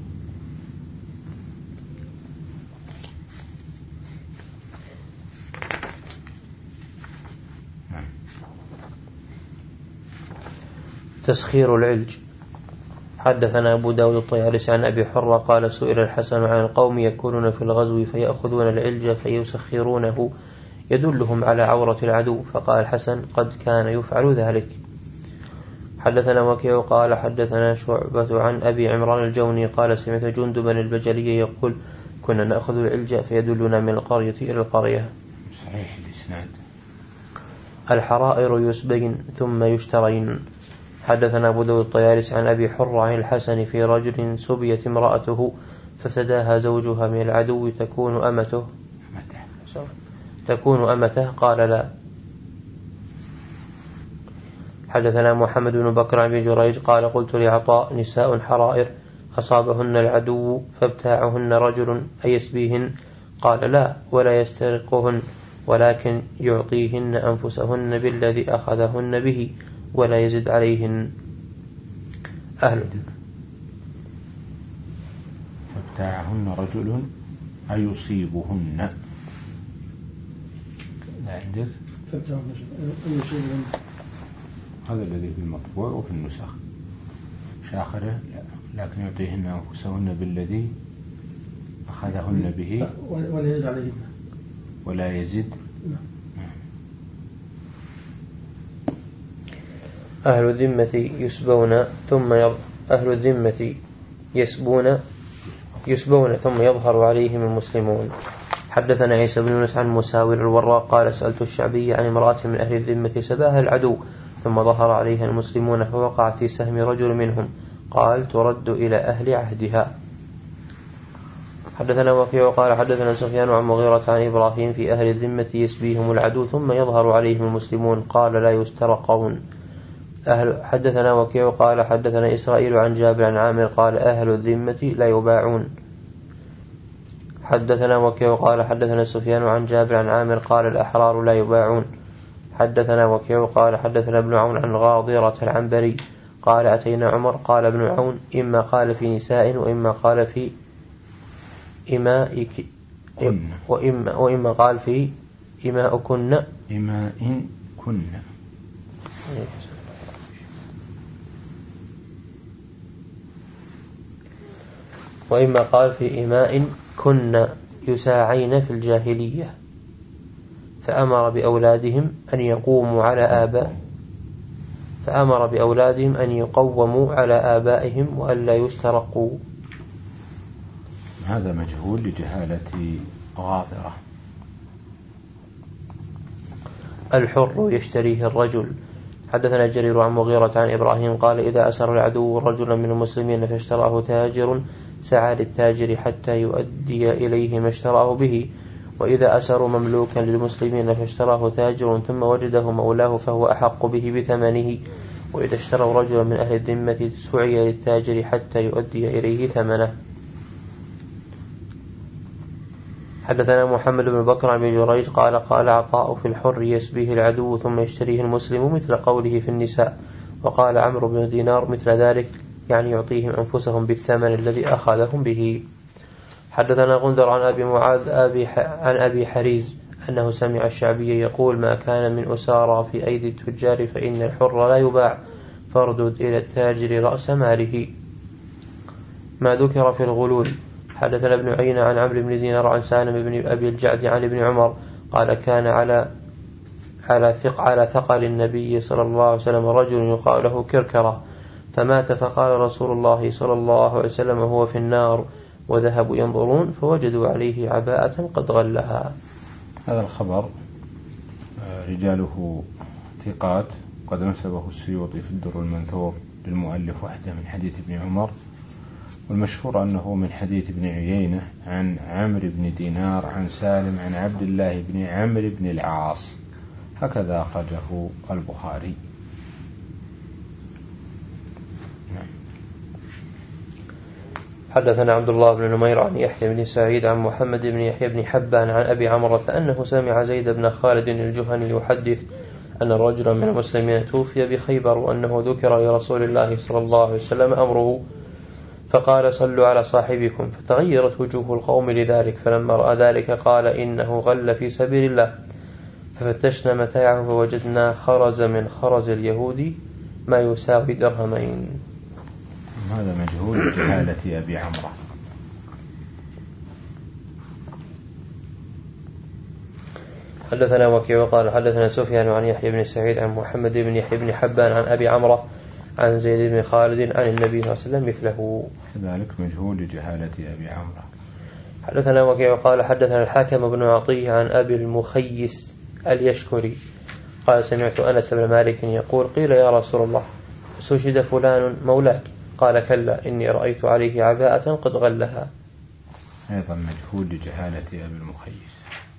تسخير العلج. حدثنا أبو داود الطيالسي عن أبي حرة قال سئل الحسن عن القوم يكونون في الغزو فيأخذون العلج فيسخرونه يدلهم على عورة العدو، فقال الحسن قد كان يفعل ذلك. حدثنا وكيع قال حدثنا شعبة عن أبي عمران الجوني قال سمعت جندبا البجلي يقول كنا نأخذ العلج فيدلنا من القرية إلى القرية. صحيح الإسناد. الحرائر يسبين ثم يشترين. حدثنا أبو داود الطيالسي عن أبي حرة عن الحسن في رجل سبيت امرأته ففداها زوجها من العدو تكون أمته تكون أمته قال لا. حدثنا محمد بن بكر عن جريج قال قلت لعطاء نساء حرائر أصابهن العدو فابتاعهن رجل أيسبيهن؟ قال لا ولا يسترقهن ولكن يعطيهن أنفسهن بالذي أخذهن به ولا يزد عليهن. أهل فابتاعهن رجل أيصيبهن لا عندك هذا الذي في المطبوع وفي النسخ شاخره لا لكن يعطيهن أنفسهن بالذي أخذهن به ولا يزد عليهن ولا يزد. أهل الذمة يسبون ثم يض... أهل الذمة يسبون يسبون ثم يظهر عليهم المسلمون. حدثنا عيسى بن يونس عن مساور الوراق قال سألت الشعبي عن امرأة من أهل الذمة سباها العدو ثم ظهر عليها المسلمون فوقع في سهم رجل منهم قال ترد إلى أهل عهدها. حدثنا وكيع قال حدثنا سفيان عن مغيرة عن إبراهيم في أهل الذمة يسبيهم العدو ثم يظهر عليهم المسلمون قال لا يسترقون. أهل حدثنا وكيع قال حدثنا إسرائيل عن جابر عن عامر قال أهل الذمة لا يباعون. حدثنا وكيع قال حدثنا سفيان عن جابر عن عامر قال الأحرار لا يباعون. حدثنا وكيع قال حدثنا ابن عون عن غاضرة العنبري قال أتينا عمر قال ابن عون إما قال في نساء وإما قال في إمائك وإما, وإما قال في إماءكن إماء كن وإما قال في إماء كن يساعين في الجاهلية فأمر بأولادهم أن يقوموا على آباء فأمر بأولادهم أن يقوموا على آبائهم وألا يسترقوا. هذا مجهول لجهالة غاضرة. الحر يشتريه الرجل. حدثنا جرير عن مغيرة عن إبراهيم قال إذا أسر العدو رجلا من المسلمين فاشتراه تاجر سعى للتاجر حتى يؤدي إليه ما اشتراه به، وإذا أسروا مملوكا للمسلمين فاشتراه تاجر ثم وجده مولاه فهو أحق به بثمنه، وإذا اشتروا رجلا من أهل الذمة سعي للتاجر حتى يؤدي إليه ثمنه. حدثنا محمد بن بكر بن جريج قال قال عطاء في الحر يسبيه العدو ثم يشتريه المسلم مثل قوله في النساء، وقال عمرو بن دينار مثل ذلك يعني يعطيهم أنفسهم بالثمن الذي أخذهم به. حدثنا غندر عن أبي معاذ أبي عن أبي حريز أنه سمع الشعبي يقول ما كان من أسارى في أيدي التجار فإن الحر لا يباع فاردد إلى التاجر رأس ماله. ما ذكر في الغلول. حدثنا ابن عيينة عن عمرو بن دينار عن سالم بن أبي الجعد عن ابن عمر قال كان على على ثق على ثقل النبي صلى الله عليه وسلم رجل يقال له كركرة فمات فقال رسول الله صلى الله عليه وسلم هو في النار، وذهبوا ينظرون فوجدوا عليه عباءة قد غلها. هذا الخبر رجاله ثقات قد نسبه السيوطي في الدر المنثور للمؤلف وحده من حديث ابن عمر، والمشهور أنه من حديث ابن عيينة عن عمرو بن دينار عن سالم عن عبد الله بن عمرو بن العاص، هكذا أخرجه البخاري. حدثنا عبد الله بن نمير عن يحيى بن سعيد عن محمد بن يحيى بن حبان عن أبي عمرة أنه سمع زيد بن خالد الجهني يحدث أن رجلا من المسلمين توفي بخيبر وأنه ذكر لرسول الله صلى الله عليه وسلم أمره فقال صلوا على صاحبكم، فتغيرت وجوه القوم لذلك، فلما رأى ذلك قال إنه غل في سبيل الله، ففتشنا متاعه فوجدنا خرز من خرز اليهود ما يساوي درهمين. هذا مجهول جهالة أبي عمرو. حدثنا وكيع قال حدثنا سفيان عن يحيى بن سعيد عن محمد بن يحيى بن حبان عن أبي عمرو عن زيد بن خالد عن النبي صلى الله عليه وسلم مثله، كذلك مجهول جهالة أبي عمرو. حدثنا وكيع قال حدثنا الحاكم بن عطية عن أبي المخيس اليشكري قال سمعت أنس بن مالك يقول قيل يا رسول الله سجد فلان مولاك، قال كلا إني رأيت عليه عباءة قد غلها. أيضا مجهول لجهالة أبي المخيس.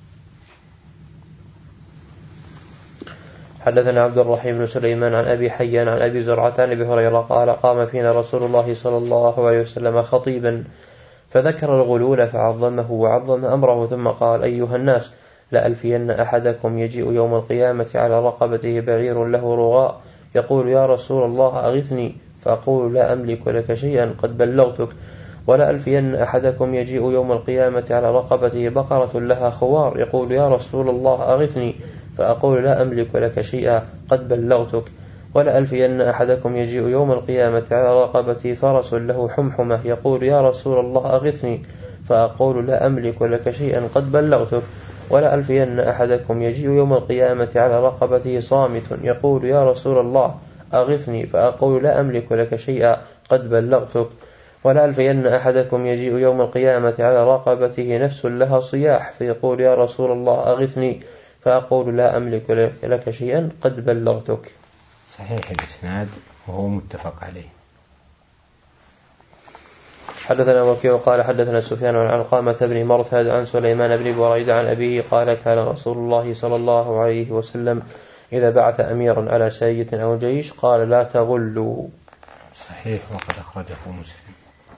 حدثنا عبد الرحيم بن سليمان عن أبي حيان عن أبي زرعة عن أبي هريرة قال قام فينا رسول الله صلى الله عليه وسلم خطيبا فذكر الغلول فعظمه وعظم أمره، ثم قال أيها الناس لألفين أحدكم يجيء يوم القيامة على رقبته بعير له رغاء يقول يا رسول الله أغثني، فأقول لا أملك لك شيئا قد بلغتك، ولا ألفين أحدكم يجيء يوم القيامة على رقبته بقرة لها خوار يقول يا رسول الله أغثني، فأقول لا أملك لك شيئا قد بلغتك، ولا ألفين أحدكم يجيء يوم القيامة على رقبته فرس له حمحمة يقول يا رسول الله أغثني، فأقول لا أملك لك شيئا قد بلغتك، ولا ألفين أحدكم يجيء يوم القيامة على رقبته صامت يقول يا رسول الله أغثني، فأقول لا أملك لك شيئا قد بلغتك، ولا ألفين أحدكم يجيء يوم القيامة على رقبته نفس لها صياح فيقول يا رسول الله أغثني، فأقول لا أملك لك شيئا قد بلغتك. صحيح الإسناد وهو متفق عليه. حدثنا وكيع قال حدثنا سفيان عن علقمة بن مرثد عن سليمان بن بريدة عن أبيه قال كان رسول الله صلى الله عليه وسلم إذا بعث أميرا على سرية أو جيش قال لا تغلوا. صحيح وقد أخرجه مسلم.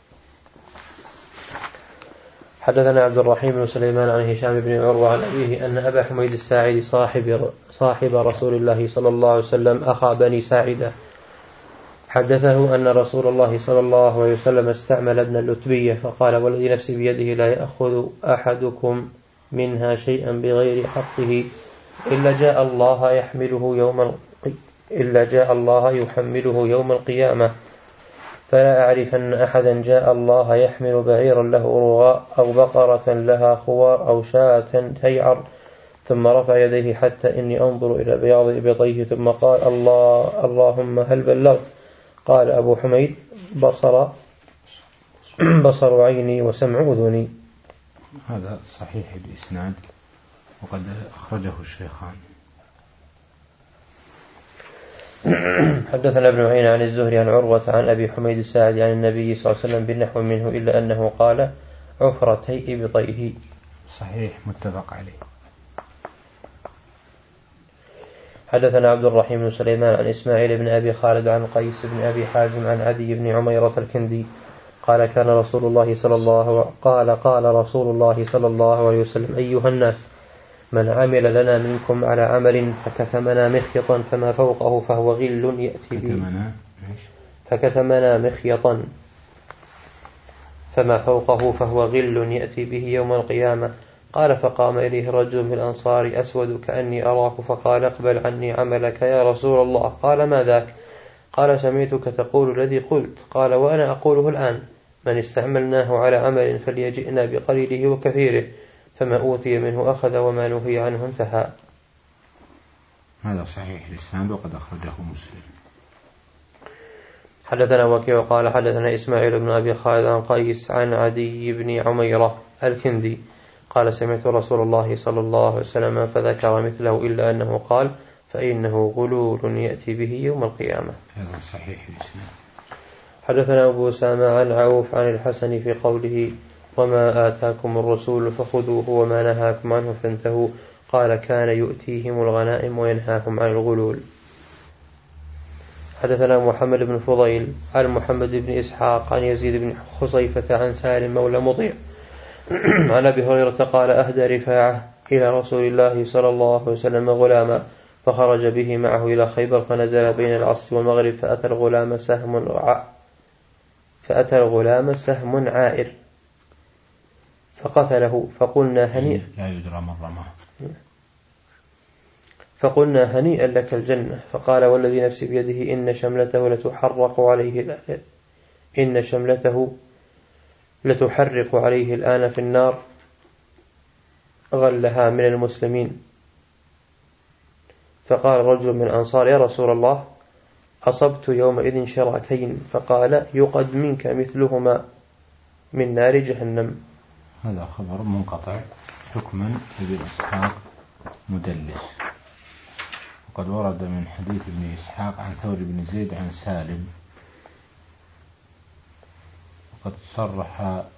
حدثنا عبد الرحيم بن سليمان عن هشام بن عروة عن أبيه أن أبا حميد الساعدي صاحب, صاحب رسول الله صلى الله عليه وسلم أخا بني ساعدة حدثه أن رسول الله صلى الله عليه وسلم استعمل ابن اللتبية فقال والذي نفسي بيده لا يأخذ أحدكم منها شيئا بغير حقه إلا جاء الله يحمله يوم إلا جاء الله يحمله يوم القيامة، فلا أعرف أن أحدا جاء الله يحمل بعيرا له رغاء أو بقرة لها خوار أو شاة تيعر، ثم رفع يديه حتى إني أنظر إلى بياض إبطيه ثم قال الله اللهم هل بلغت؟ قال أبو حميد بصر بصر عيني وسمع أذني. هذا صحيح الإسناد وقد أخرجه الشيخان. حدثنا ابن عيينة عن الزهري عن عروة عن أبي حميد الساعدي عن النبي صلى الله عليه وسلم بالنحو منه إلا أنه قال عفرتي إبطيه. صحيح متفق عليه. حدثنا عبد الرحيم بن سليمان عن إسماعيل بن أبي خالد عن قيس بن أبي حازم عن عدي بن عميرة الكندي قال كان رسول الله صلى الله قال قال رسول الله صلى الله عليه وسلم أيها الناس من عمل لنا منكم على عمل فكتمنا مخيطا فما فوقه فهو غل يأتي به فكتمنا مخيطا فما فوقه فهو غل يأتي به يوم القيامة. قال فقام إليه رجل من الأنصار أسود كأني أراك فقال اقبل عني عملك يا رسول الله. قال ما ذاك؟ قال سمعتك تقول الذي قلت. قال وأنا أقوله الآن من استعملناه على عمل فليجئنا بقليله وكثيره فما أوتي منه أخذ وما نهي عنه انتهى. هذا صحيح الإسناد وقد أخرجه مسلم. حدثنا وكيع قال حدثنا إسماعيل بن أبي خالد عن قيس عن عدي بن عميرة الكندي قال سمعت رسول الله صلى الله عليه وسلم فذكر مثله إلا أنه قال فإنه غلول يأتي به يوم القيامة. هذا صحيح الإسناد. حدثنا أبو أسامة عن عوف عن الحسن في قوله وما آتاكم الرسول فخذوه وما نهاكم عنه فانتهوا قال كان يؤتيهم الغنائم وينهاهم عن الغلول. حدثنا محمد بن فضيل عن محمد بن إسحاق عن يزيد بن خصيفة عن سالم مولى مطيع عن أبي هريرة قال أهدى رفاعة إلى رسول الله صلى الله عليه وسلم غلاما فخرج به معه إلى خيبر فنزل بين العصر والمغرب فأتى الغلام سهم ع... فأتى الغلام سهم عائر فقتله فقلنا هنيئا لا يدرى من رماه فقلنا هنيئا لك الجنة فقال والذي نفسي بيده إن شملته لتحرق عليه الآن إن شملته لتحرق عليه الآن في النار غلها من المسلمين. فقال رجل من الأنصار يا رسول الله أصبت يومئذ شرعتين فقال يقد منك مثلهما من نار جهنم. هذا خبر منقطع حكما ابن إسحاق مدلس، وقد ورد من حديث ابن إسحاق عن ثور بن زيد عن سالم، وقد صرح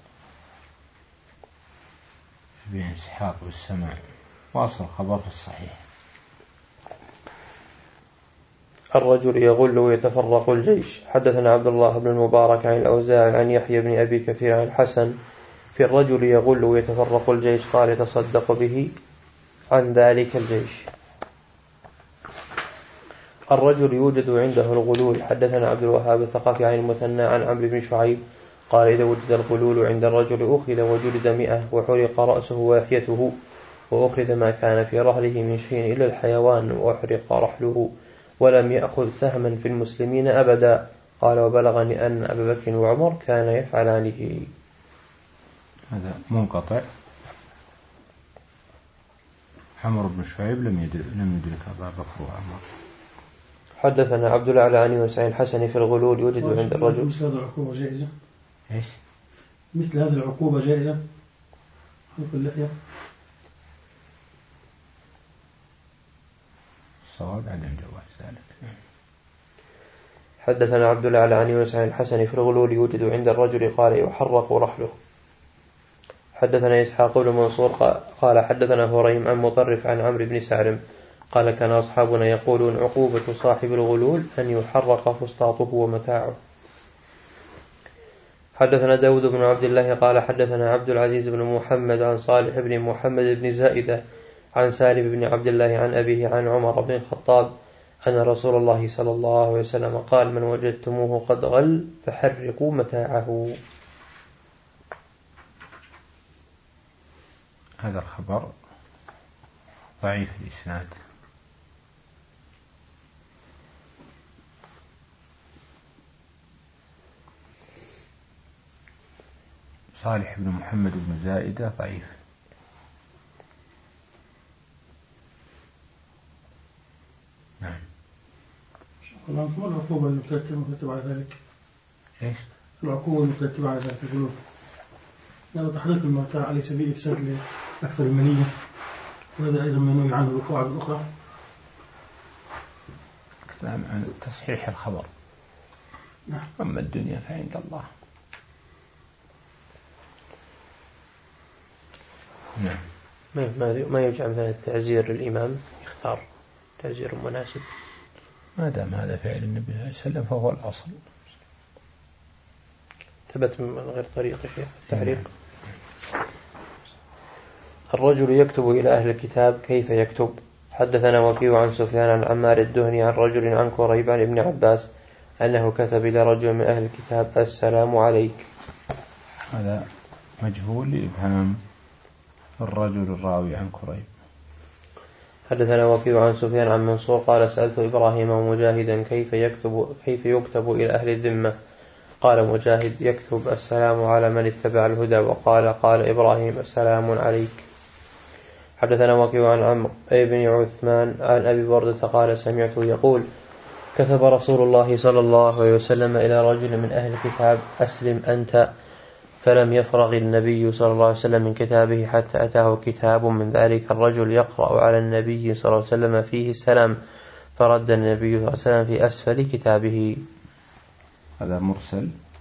ابن إسحاق بالسماع وأصل الخبر في الصحيح. الرجل يغل ويتفرق الجيش. حدثنا عبد الله بن المبارك عن الأوزاعي عن يحيى بن أبي كثير عن الحسن في الرجل يغل ويتفرق الجيش قال يتصدق به عن ذلك الجيش. الرجل يوجد عنده الغلول. حدثنا عبد الوهاب الثقفي عن المثنى عن عمرو بن شعيب قال إذا وجد الغلول عند الرجل أخذ وجلد مئة وحرق رأسه ولحيته وأخذ ما كان في رحله من شيء إلا الحيوان وأحرق رحله ولم يأخذ سهما في المسلمين أبدا. قال وبلغني أن أبا بكر وعمر كان يفعلانه. هذا منقطع. عمرو بن شعيب لم يدرك لم يدرك أبا بكر وعمر. حدثنا عبد الأعلى عن وسعيد الحسن في الغلول يوجد عند الرجل. مثل هذه العقوبة جائزة؟ إيش؟ مثل هذه العقوبة جائزة؟ حلق اللحية؟ الصواب عدم جواز ذلك. حدثنا عبد الأعلى عن وسعيد الحسن في الغلول يوجد عند الرجل قال يحرق رحله. حدثنا إسحاق بن منصور قال حدثنا هريم عن مطرف عن عمرو بن سعلم قال كان أصحابنا يقولون عقوبة صاحب الغلول أن يحرق فسطاطه ومتاعه. حدثنا داود بن عبد الله قال حدثنا عبد العزيز بن محمد عن صالح بن محمد بن زائدة عن سالم بن عبد الله عن أبيه عن عمر بن الخطاب أن رسول الله صلى الله عليه وسلم قال من وجدتموه قد غل فحرقوا متاعه. هذا الخبر ضعيف الإسناد. صالح بن محمد بن زائدة ضعيف. نعم. ما العقوبة المترتبة على ذلك؟ إيش؟ العقوبة المترتبة على ذلك الغلول. هذا تحريق المتاع على سبيل إفساد لأكثر المنية، وهذا أيضا منوي عنه القواعد الأخرى. كلام عن تصحيح الخبر. نعم. أما الدنيا فعند الله. نعم. ما ما يرجع مثلا التعزير للإمام يختار تعزير مناسب. ما دام هذا فعل النبي صلى الله عليه وسلم فهو الأصل. ثبت من غير طريق شيء التحريق. الرجل يكتب إلى أهل الكتاب كيف يكتب. حدثنا وكيع عن سفيان عن عمار الدهني عن رجل عن كريب عن ابن عباس أنه كتب إلى رجل من أهل الكتاب السلام عليك. هذا مجهول لإبهام الرجل الراوي عن كريب. حدثنا وكيع عن سفيان عن منصور قال سألت إبراهيم ومجاهدا كيف يكتب كيف يكتب إلى أهل الذمة. قال مجاهد يكتب السلام على من اتبع الهدى. وقال قال إبراهيم السلام عليك. حدثنا وكيع عن عمرو بن عثمان عن أبي بردة قال سمعته يقول كتب رسول الله صلى الله عليه وسلم إلى رجل من أهل الكتاب أسلم أنت. فلم يفرغ النبي صلى الله عليه وسلم من كتابه حتى أتاه كتاب من ذلك الرجل يقرأ على النبي صلى الله عليه وسلم فيه السلام فرد النبي صلى الله عليه وسلم في أسفل كتابه. هذا مرسل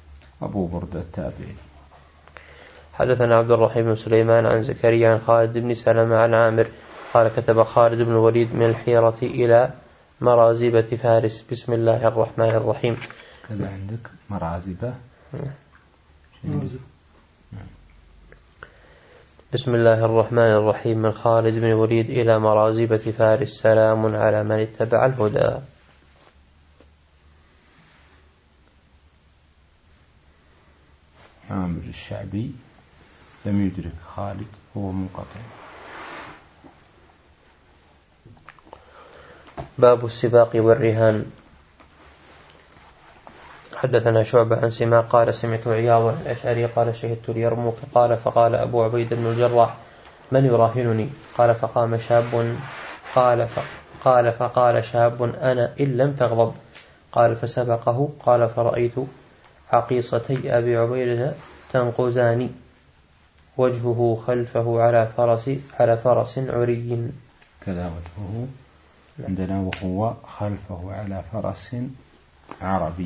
أبو بردة التابعي. حدثنا عبد الرحيم بن سليمان عن زكريا عن خالد بن سلمة عن عامر قال كتب خالد بن الوليد من الحيرة إلى مرازبة فارس بسم الله الرحمن الرحيم. كذا عندك مرازبة. بسم الله الرحمن الرحيم من خالد بن الوليد إلى مرازبة فارس سلام على من اتبع الهدى. عامر الشعبي لم يدرك خالد، هو منقطع. باب السباق والرهان. حدثنا شعبة عن سماك قال سمعت عياض الأشعري قال شهدت اليرموك قال فقال أبو عبيد بن الجراح من يراهنني؟ قال فقام شاب قال فقال فقال شاب أنا إن لم تغضب. قال فسبقه قال فرأيت عقيصتي أبي عبيدة تنقزان وجهه خلفه على فرس على فرس عري. كذا وجهه عندنا وهو خلفه على فرس عربي.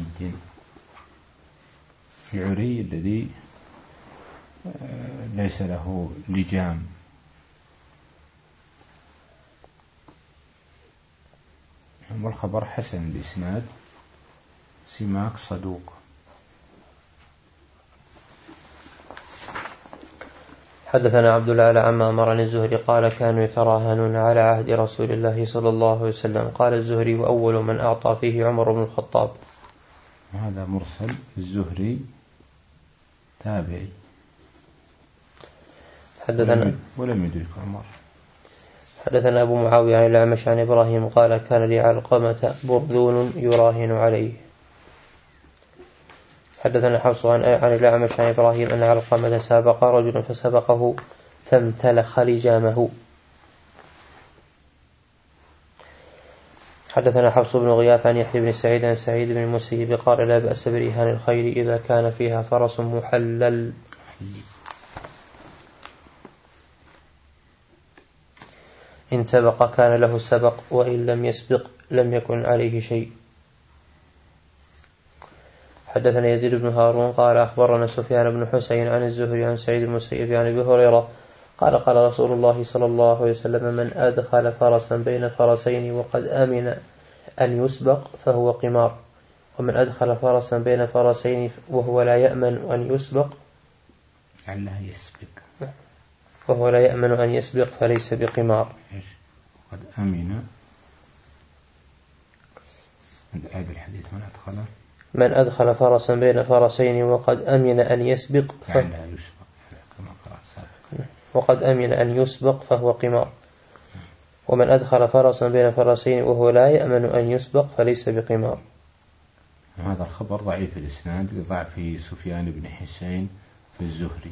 العري الذي ليس له لجام. والخبر حسن الإسناد. سماك صدوق. حدثنا عبد الأعلى عما أمر عن الزهري قال كانوا يتراهنون على عهد رسول الله صلى الله عليه وسلم. قال الزهري وأول من أعطى فيه عمر بن الخطاب. هذا مرسل. الزهري تابعي حدثنا ولم يدرك عمر. حدثنا أبو معاوية عن الأعمش عن إبراهيم قال كان لي علقمة برذون يراهن عليه. حدثنا حفص عن الأعمش عن إبراهيم أن علقمة سابق رجل فسبقه فامتلخ لجامه. حدثنا حفص بن غياث عن يحيى بن سعيد عن سعيد بن المسيب قال لا بأس برهان الخيل إذا كان فيها فرس محلل إن سبق كان له السبق وإن لم يسبق لم يكن عليه شيء. حدثنا يزيد بن هارون قال أخبرنا سفيان بن حسين عن الزهري عن سعيد المسيب عن أبي هريرة قال قال رسول الله صلى الله عليه وسلم من أدخل فرسا بين فرسين وقد آمن أن يسبق فهو قمار ومن أدخل فرسا بين فرسين وهو لا يأمن أن يسبق لعله يسبق وهو لا يأمن أن يسبق فليس بقمار. قد آمن هذا الحديث من أدخله من أدخل فرسا بين فرسين وقد أمن أن يسبق ف... وقد أمن أن يسبق فهو قمار ومن أدخل فرسا بين فرسين وهو لا يأمن أن يسبق فليس بقمار. هذا الخبر ضعيف الإسناد لضعف سفيان بن حسين في الزهري.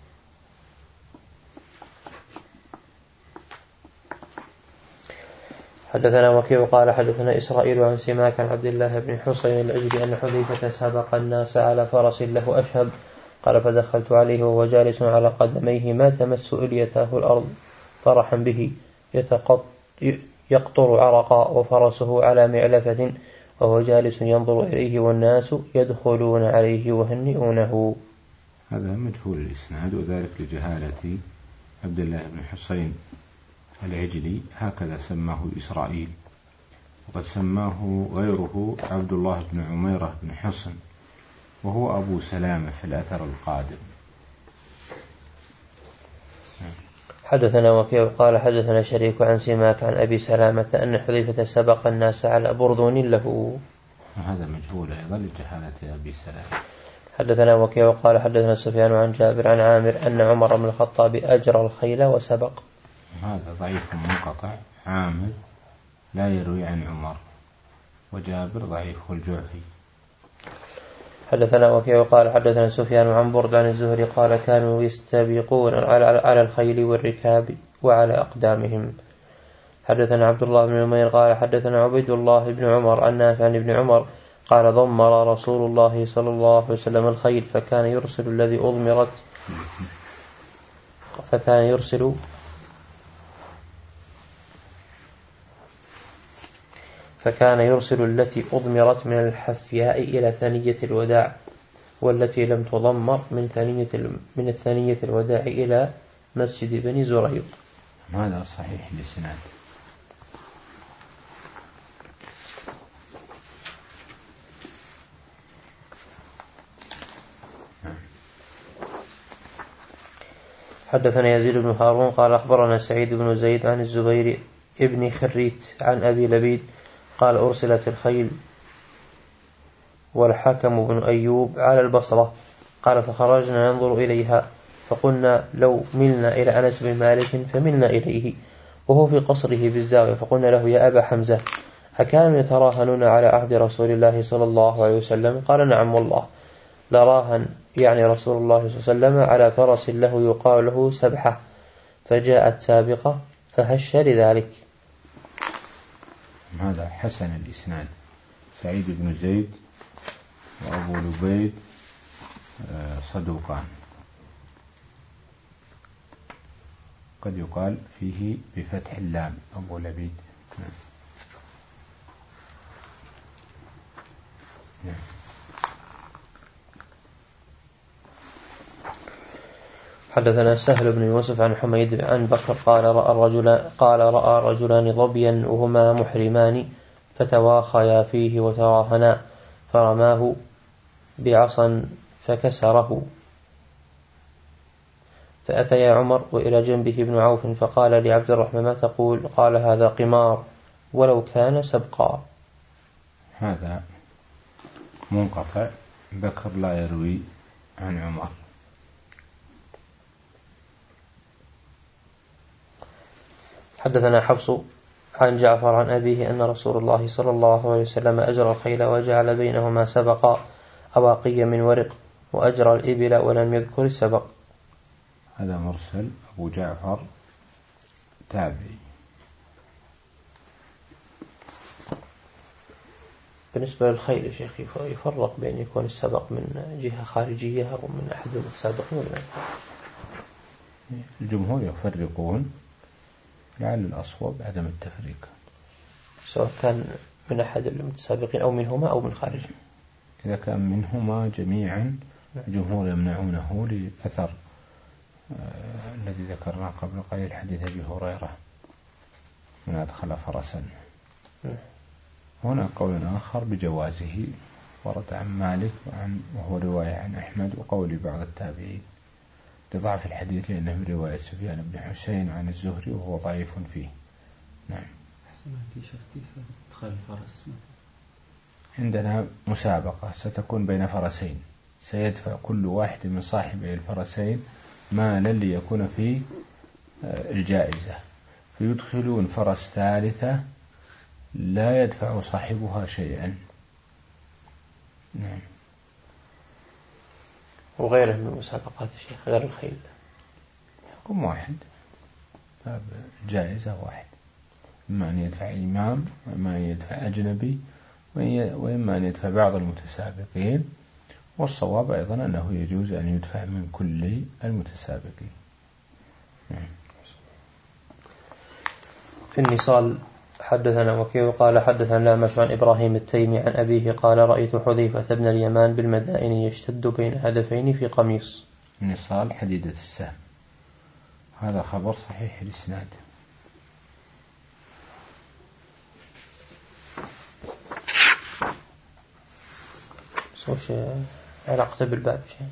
حدثنا وكيع قال حدثنا إسرائيل عن سماك عن عبد الله بن حصين الأجلي أن حذيفة سابق الناس على فرس له أشهب قال فدخلت عليه وهو جالس على قدميه ما تمس إليتاه الأرض فرحا به يتقط يقطر عرقا وفرسه على معلفة وهو جالس ينظر إليه والناس يدخلون عليه وهنئونه. هذا مجهول الإسناد وذلك لجهالة عبد الله بن حصين العجلي. هكذا سماه إسرائيل وقد سماه غيره عبد الله بن عميرة بن حصن وهو أبو سلامة في الأثر القادم. حدثنا وكيع قال حدثنا شريك عن سماك عن أبي سلامة أن حذيفة سبق الناس على برذون له. هذا مجهول أيضا لجهالة أبي سلامة. حدثنا وكيع قال حدثنا سفيان عن جابر عن عامر أن عمر بن الخطاب أجرى الخيل وسبق. هذا ضعيف منقطع. عامر لا يروي عن عمر وجابر ضعيف الجعفي. حدثنا وكيع قال حدثنا سفيان عن برد عن الزهري قال كانوا يستبقون على الخيل والركاب وعلى أقدامهم. حدثنا عبد الله بن عمير قال حدثنا عبيد الله بن عمر عن نافع عن ابن عمر قال ضمر رسول الله صلى الله عليه وسلم الخيل فكان يرسل الذي أضمرت فكان يرسل فكان يرسل التي أضمرت من الحفياء إلى ثنية الوداع والتي لم تضمر من ثانية من الثانية الوداع إلى مسجد بني زريق. هذا صحيح الإسناد. حدثنا يزيد بن هارون قال أخبرنا سعيد بن زيد عن الزبير ابن خريت عن أبي لبيد قال أرسلت الخيل والحكم بن أيوب على البصرة قال فخرجنا ننظر إليها فقلنا لو ملنا إلى أنس بن مالك فملنا إليه وهو في قصره بالزاوية فقلنا له يا أبا حمزة أكانوا يتراهنون على عهد رسول الله صلى الله عليه وسلم؟ قال نعم والله لراهن يعني رسول الله صلى الله عليه وسلم على فرس له يقال له سبحة فجاءت سابقة فهش لذلك. هذا حسن الإسناد. سعيد بن زيد وأبو لبيد صدوقان، قد يقال فيه بفتح اللام أبو لبيد. نعم. حدثنا سهل بن يوسف عن حميد عن بكر قال رأى الرجل قال رأى رجلان ظبيا وهما محرمان فتواخيا فيه وتراهنا فرماه بعصا فكسره فأتيا عمر وإلى جنبه ابن عوف فقال لعبد الرحمن ما تقول؟ قال هذا قمار ولو كان سبقا. هذا منقطع، بكر لا يروي عن عمر. حدثنا حفص عن جعفر عن أبيه أن رسول الله صلى الله عليه وسلم أجرى الخيل وجعل بينهما سبقا أواقي من ورق وأجرى الإبل ولم يذكر السبق. هذا مرسل. أبو جعفر تابعي. بالنسبة للخيل يا شيخ يفرق بين يكون السبق من جهة خارجية أو من أحد السابقين. الجمهور يفرقون، لعل الأصوب عدم التفريق سواء كان من أحد المتسابقين أو منهما أو من خارج. إذا كان منهما جميعا الجمهور يمنعونه لأثر آه الذي ذكرناه قبل قليل حديث أبي هريرة من أدخل فرسا. هنا قول آخر بجوازه ورد عن مالك وعن وهو رواية عن أحمد وقول بعض التابعين لضعف الحديث لأنه رواية سفيان بن حسين عن الزهري وهو ضعيف فيه. نعم. عندنا مسابقة ستكون بين فرسين، سيدفع كل واحد من صاحبي الفرسين مالا ليكون فيه الجائزة، فيدخلون فرس ثالثة لا يدفع صاحبها شيئا. نعم. وغيره من المسابقات الشيخ غير الخيل يقوم واحد جائزة واحد، إما أن يدفع إمام وإما أن يدفع أجنبي وإما أن يدفع بعض المتسابقين، والصواب أيضا أنه يجوز أن يدفع من كل المتسابقين. نعم. في النصال حدثنا وكيع قال حدثنا الأعمش عن إبراهيم التيمي عن أبيه قال رأيت حذيفة بن اليمان بالمدائن يشتد بين هدفين في قميص. النصال حديدة السهم. هذا خبر صحيح الإسناد. وش علاقته بالباب شيء؟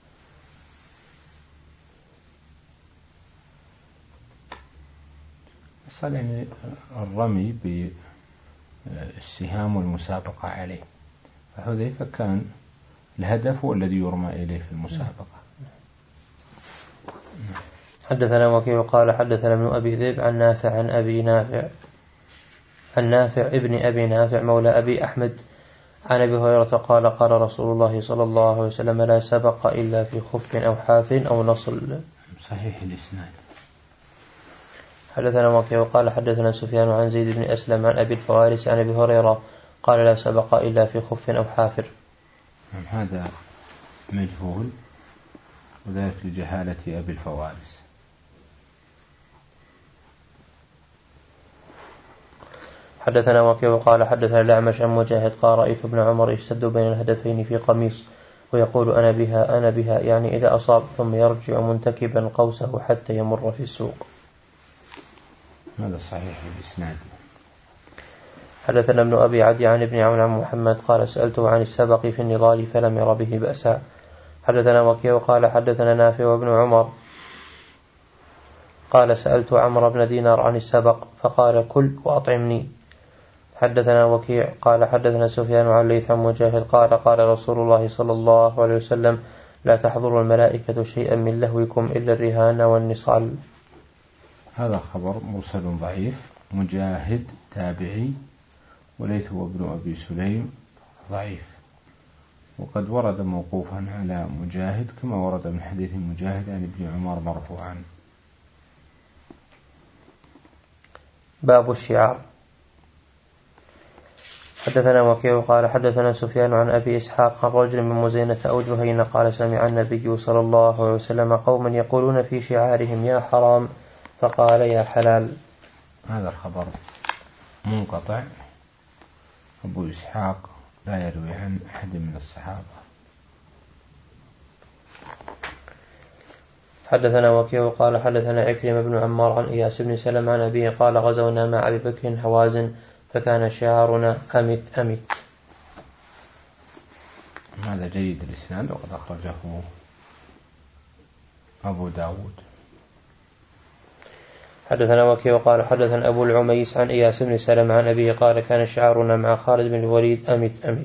صار يعني الرمي بالسهام والمسابقة عليه، فحذيفة كان الهدف هو الذي يرمى إليه في المسابقة. حدثنا وكيع قال حدثنا ابن أبي ذئب عن نافع عن أبي نافع عن نافع ابن أبي نافع مولى أبي أحمد عن أبي هريرة قال قال رسول الله صلى الله عليه وسلم لا سبق إلا في خف أو حاف أو نصل. صحيح الإسناد. حدثنا وكيع قال حدثنا سفيان عن زيد بن أسلم عن أبي الفوارس عن أبي هريرة قال لا سبق إلا في خف أو حافر. هذا مجهول وذلك لجهالة أبي الفوارس. حدثنا وكيع قال حدثنا الأعمش عن مجاهد قال رأيت ابن عمر يشتد بين الهدفين في قميص ويقول أنا بها أنا بها يعني إذا أصاب، ثم يرجع منتكبا قوسه حتى يمر في السوق. هذا صحيح الإسناد. حدثنا ابن أبي عدي عن ابن عون عن محمد قال سألته عن السبق في النضال فلم ير به بأسا. حدثنا وكيع قال حدثنا نافع وابن عمر قال سألت عمرو بن دينار عن السبق فقال كل وأطعمني. حدثنا وكيع قال حدثنا سفيان عن ليث عن مجاهد قال قال رسول الله صلى الله عليه وسلم لا تحضر الملائكة شيئا من لهوكم إلا الرهان والنصال. هذا خبر مرسل ضعيف. مجاهد تابعي، وليث وابن أبي سليم ضعيف، وقد ورد موقوفا على مجاهد كما ورد من حديث مجاهد عن ابن عمر مرفوعا. باب الشعار. حدثنا وكيع قال حدثنا سفيان عن أبي إسحاق عن رجل من مزينة أو جهينة قال سمع النبي صلى الله عليه وسلم قوما يقولون في شعارهم يا حرام فقال يا حلال. هذا الخبر منقطع. أبو إسحاق لا يروي عن أحد من الصحابة. حدثنا وكيع قال حدثنا عكرمة بن عمار عن إياس بن سلم عن أبيه قال غزونا مع أبي بكر هوازن فكان شعارنا أمت أمت. هذا جيد الإسناد وقد أخرجه أبو داود. حدثنا وكيع قال حدثنا أبو العميس عن إياس بن سلم عن أبيه قال كان شعارنا مع خالد بن الوليد أمت أمت.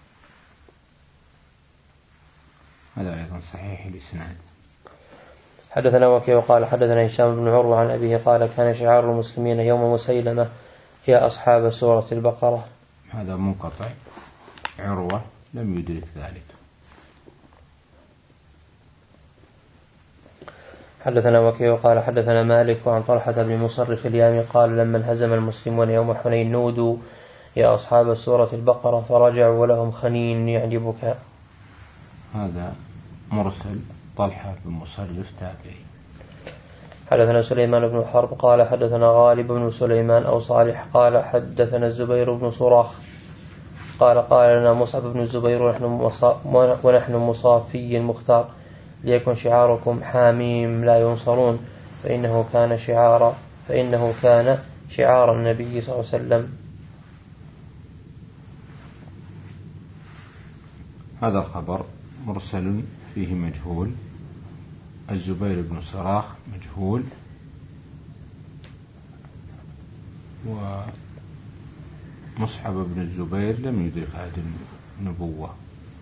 هذا أيضا صحيح الإسناد. حدثنا وكيع قال حدثنا هشام بن عروة عن أبيه قال كان شعار المسلمين يوم مسيلمة يا أصحاب سورة البقرة. هذا منقطع. عروة لم يدرك ذلك. حدثنا وكيع قال حدثنا مالك عن طلحة بن مصرف اليامي قال لما انهزم المسلمون يوم حنين نودوا يا أصحاب سورة البقرة فرجعوا ولهم خنين يعني بكاء. هذا مرسل. طلحة بن مصرف تابعي. حدثنا سليمان بن حرب قال حدثنا غالب بن سليمان أو صالح قال حدثنا الزبير بن صراخ قال قال لنا مصعب بن الزبير ونحن مصافي المختار ليكن شعاركم حاميم لا ينصرون فإنه كان شعار فإنه كان شعار النبي صلى الله عليه وسلم. هذا الخبر مرسل فيه مجهول. الزبير بن صراخ مجهول، ومصعب بن الزبير لم يدرك عهد النبوة.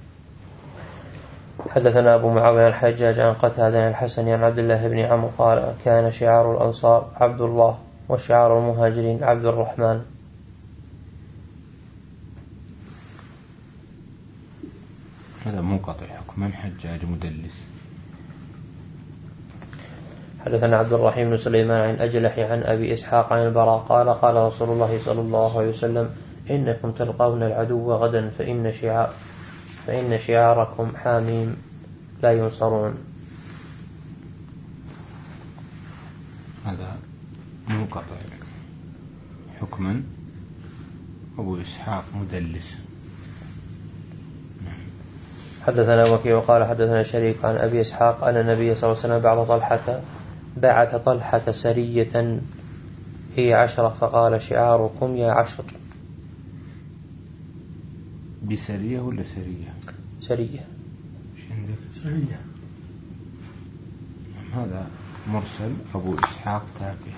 حدثنا أبو معاوية عن الحجاج عن قتادة عن الحسن عن عبد الله بن عمرو قال كان شعار الأنصار عبد الله وشعار المهاجرين عبد الرحمن. هذا منقطع حكما. حجاج مدلس. حدثنا عبد الرحيم بن سليمان عن أجلح عن أبي إسحاق عن البراء قال قال رسول الله صلى الله عليه وسلم إنكم تلقون العدو غدا فإن شعار فإن شعاركم حاميم لا ينصرون. هذا منقطع حكما. أبو إسحاق مدلس. حدثنا وكيع قال حدثنا شريك عن أبي إسحاق أن النبي صلى الله عليه وسلم بعث طلحة بعث طلحة سرية هي عشرة فقال شعاركم يا عشر. بسرية ولا سرية؟ سرية. سرية. هذا مرسل. أبو إسحاق تابع.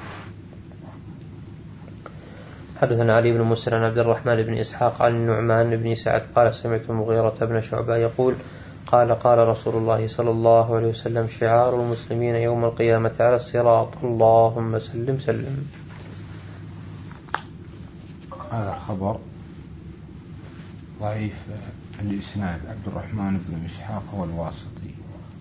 حدثنا علي بن مسر عن عبد الرحمن بن إسحاق عن النعمان بن سعد قال سمعت المغيرة بن شعبة يقول قال قال رسول الله صلى الله عليه وسلم شعار المسلمين يوم القيامة على الصراط اللهم سلم سلم. هذا خبر ضعيف الإسناد. عبد الرحمن بن إسحاق هو الواسطي.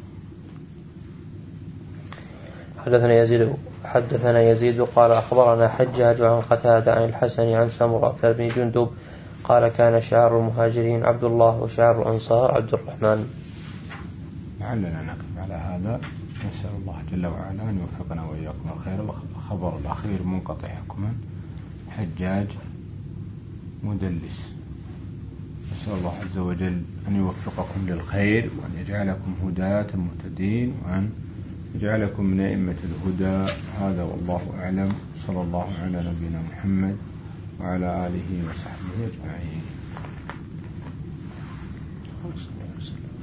حدثنا يزيد حدثنا يزيد قال أخبرنا حجاج عن قتادة عن الحسن عن سمرة بن جندب قال كان شعار المهاجرين عبد الله وشعار الأنصار عبد الرحمن. لعلنا نقف على هذا. نسأل الله جل وعلا أن يوفقنا وإياكم الخير. الخبر الأخير منقطع حكما. حجاج مدلس. نسأل الله عز وجل أن يوفقكم للخير وأن يجعلكم هداة مهتدين وأن يجعلكم من أئمة الهدى. هذا والله أعلم. صلى الله على نبينا محمد وعلى آله وصحبه أجمعين.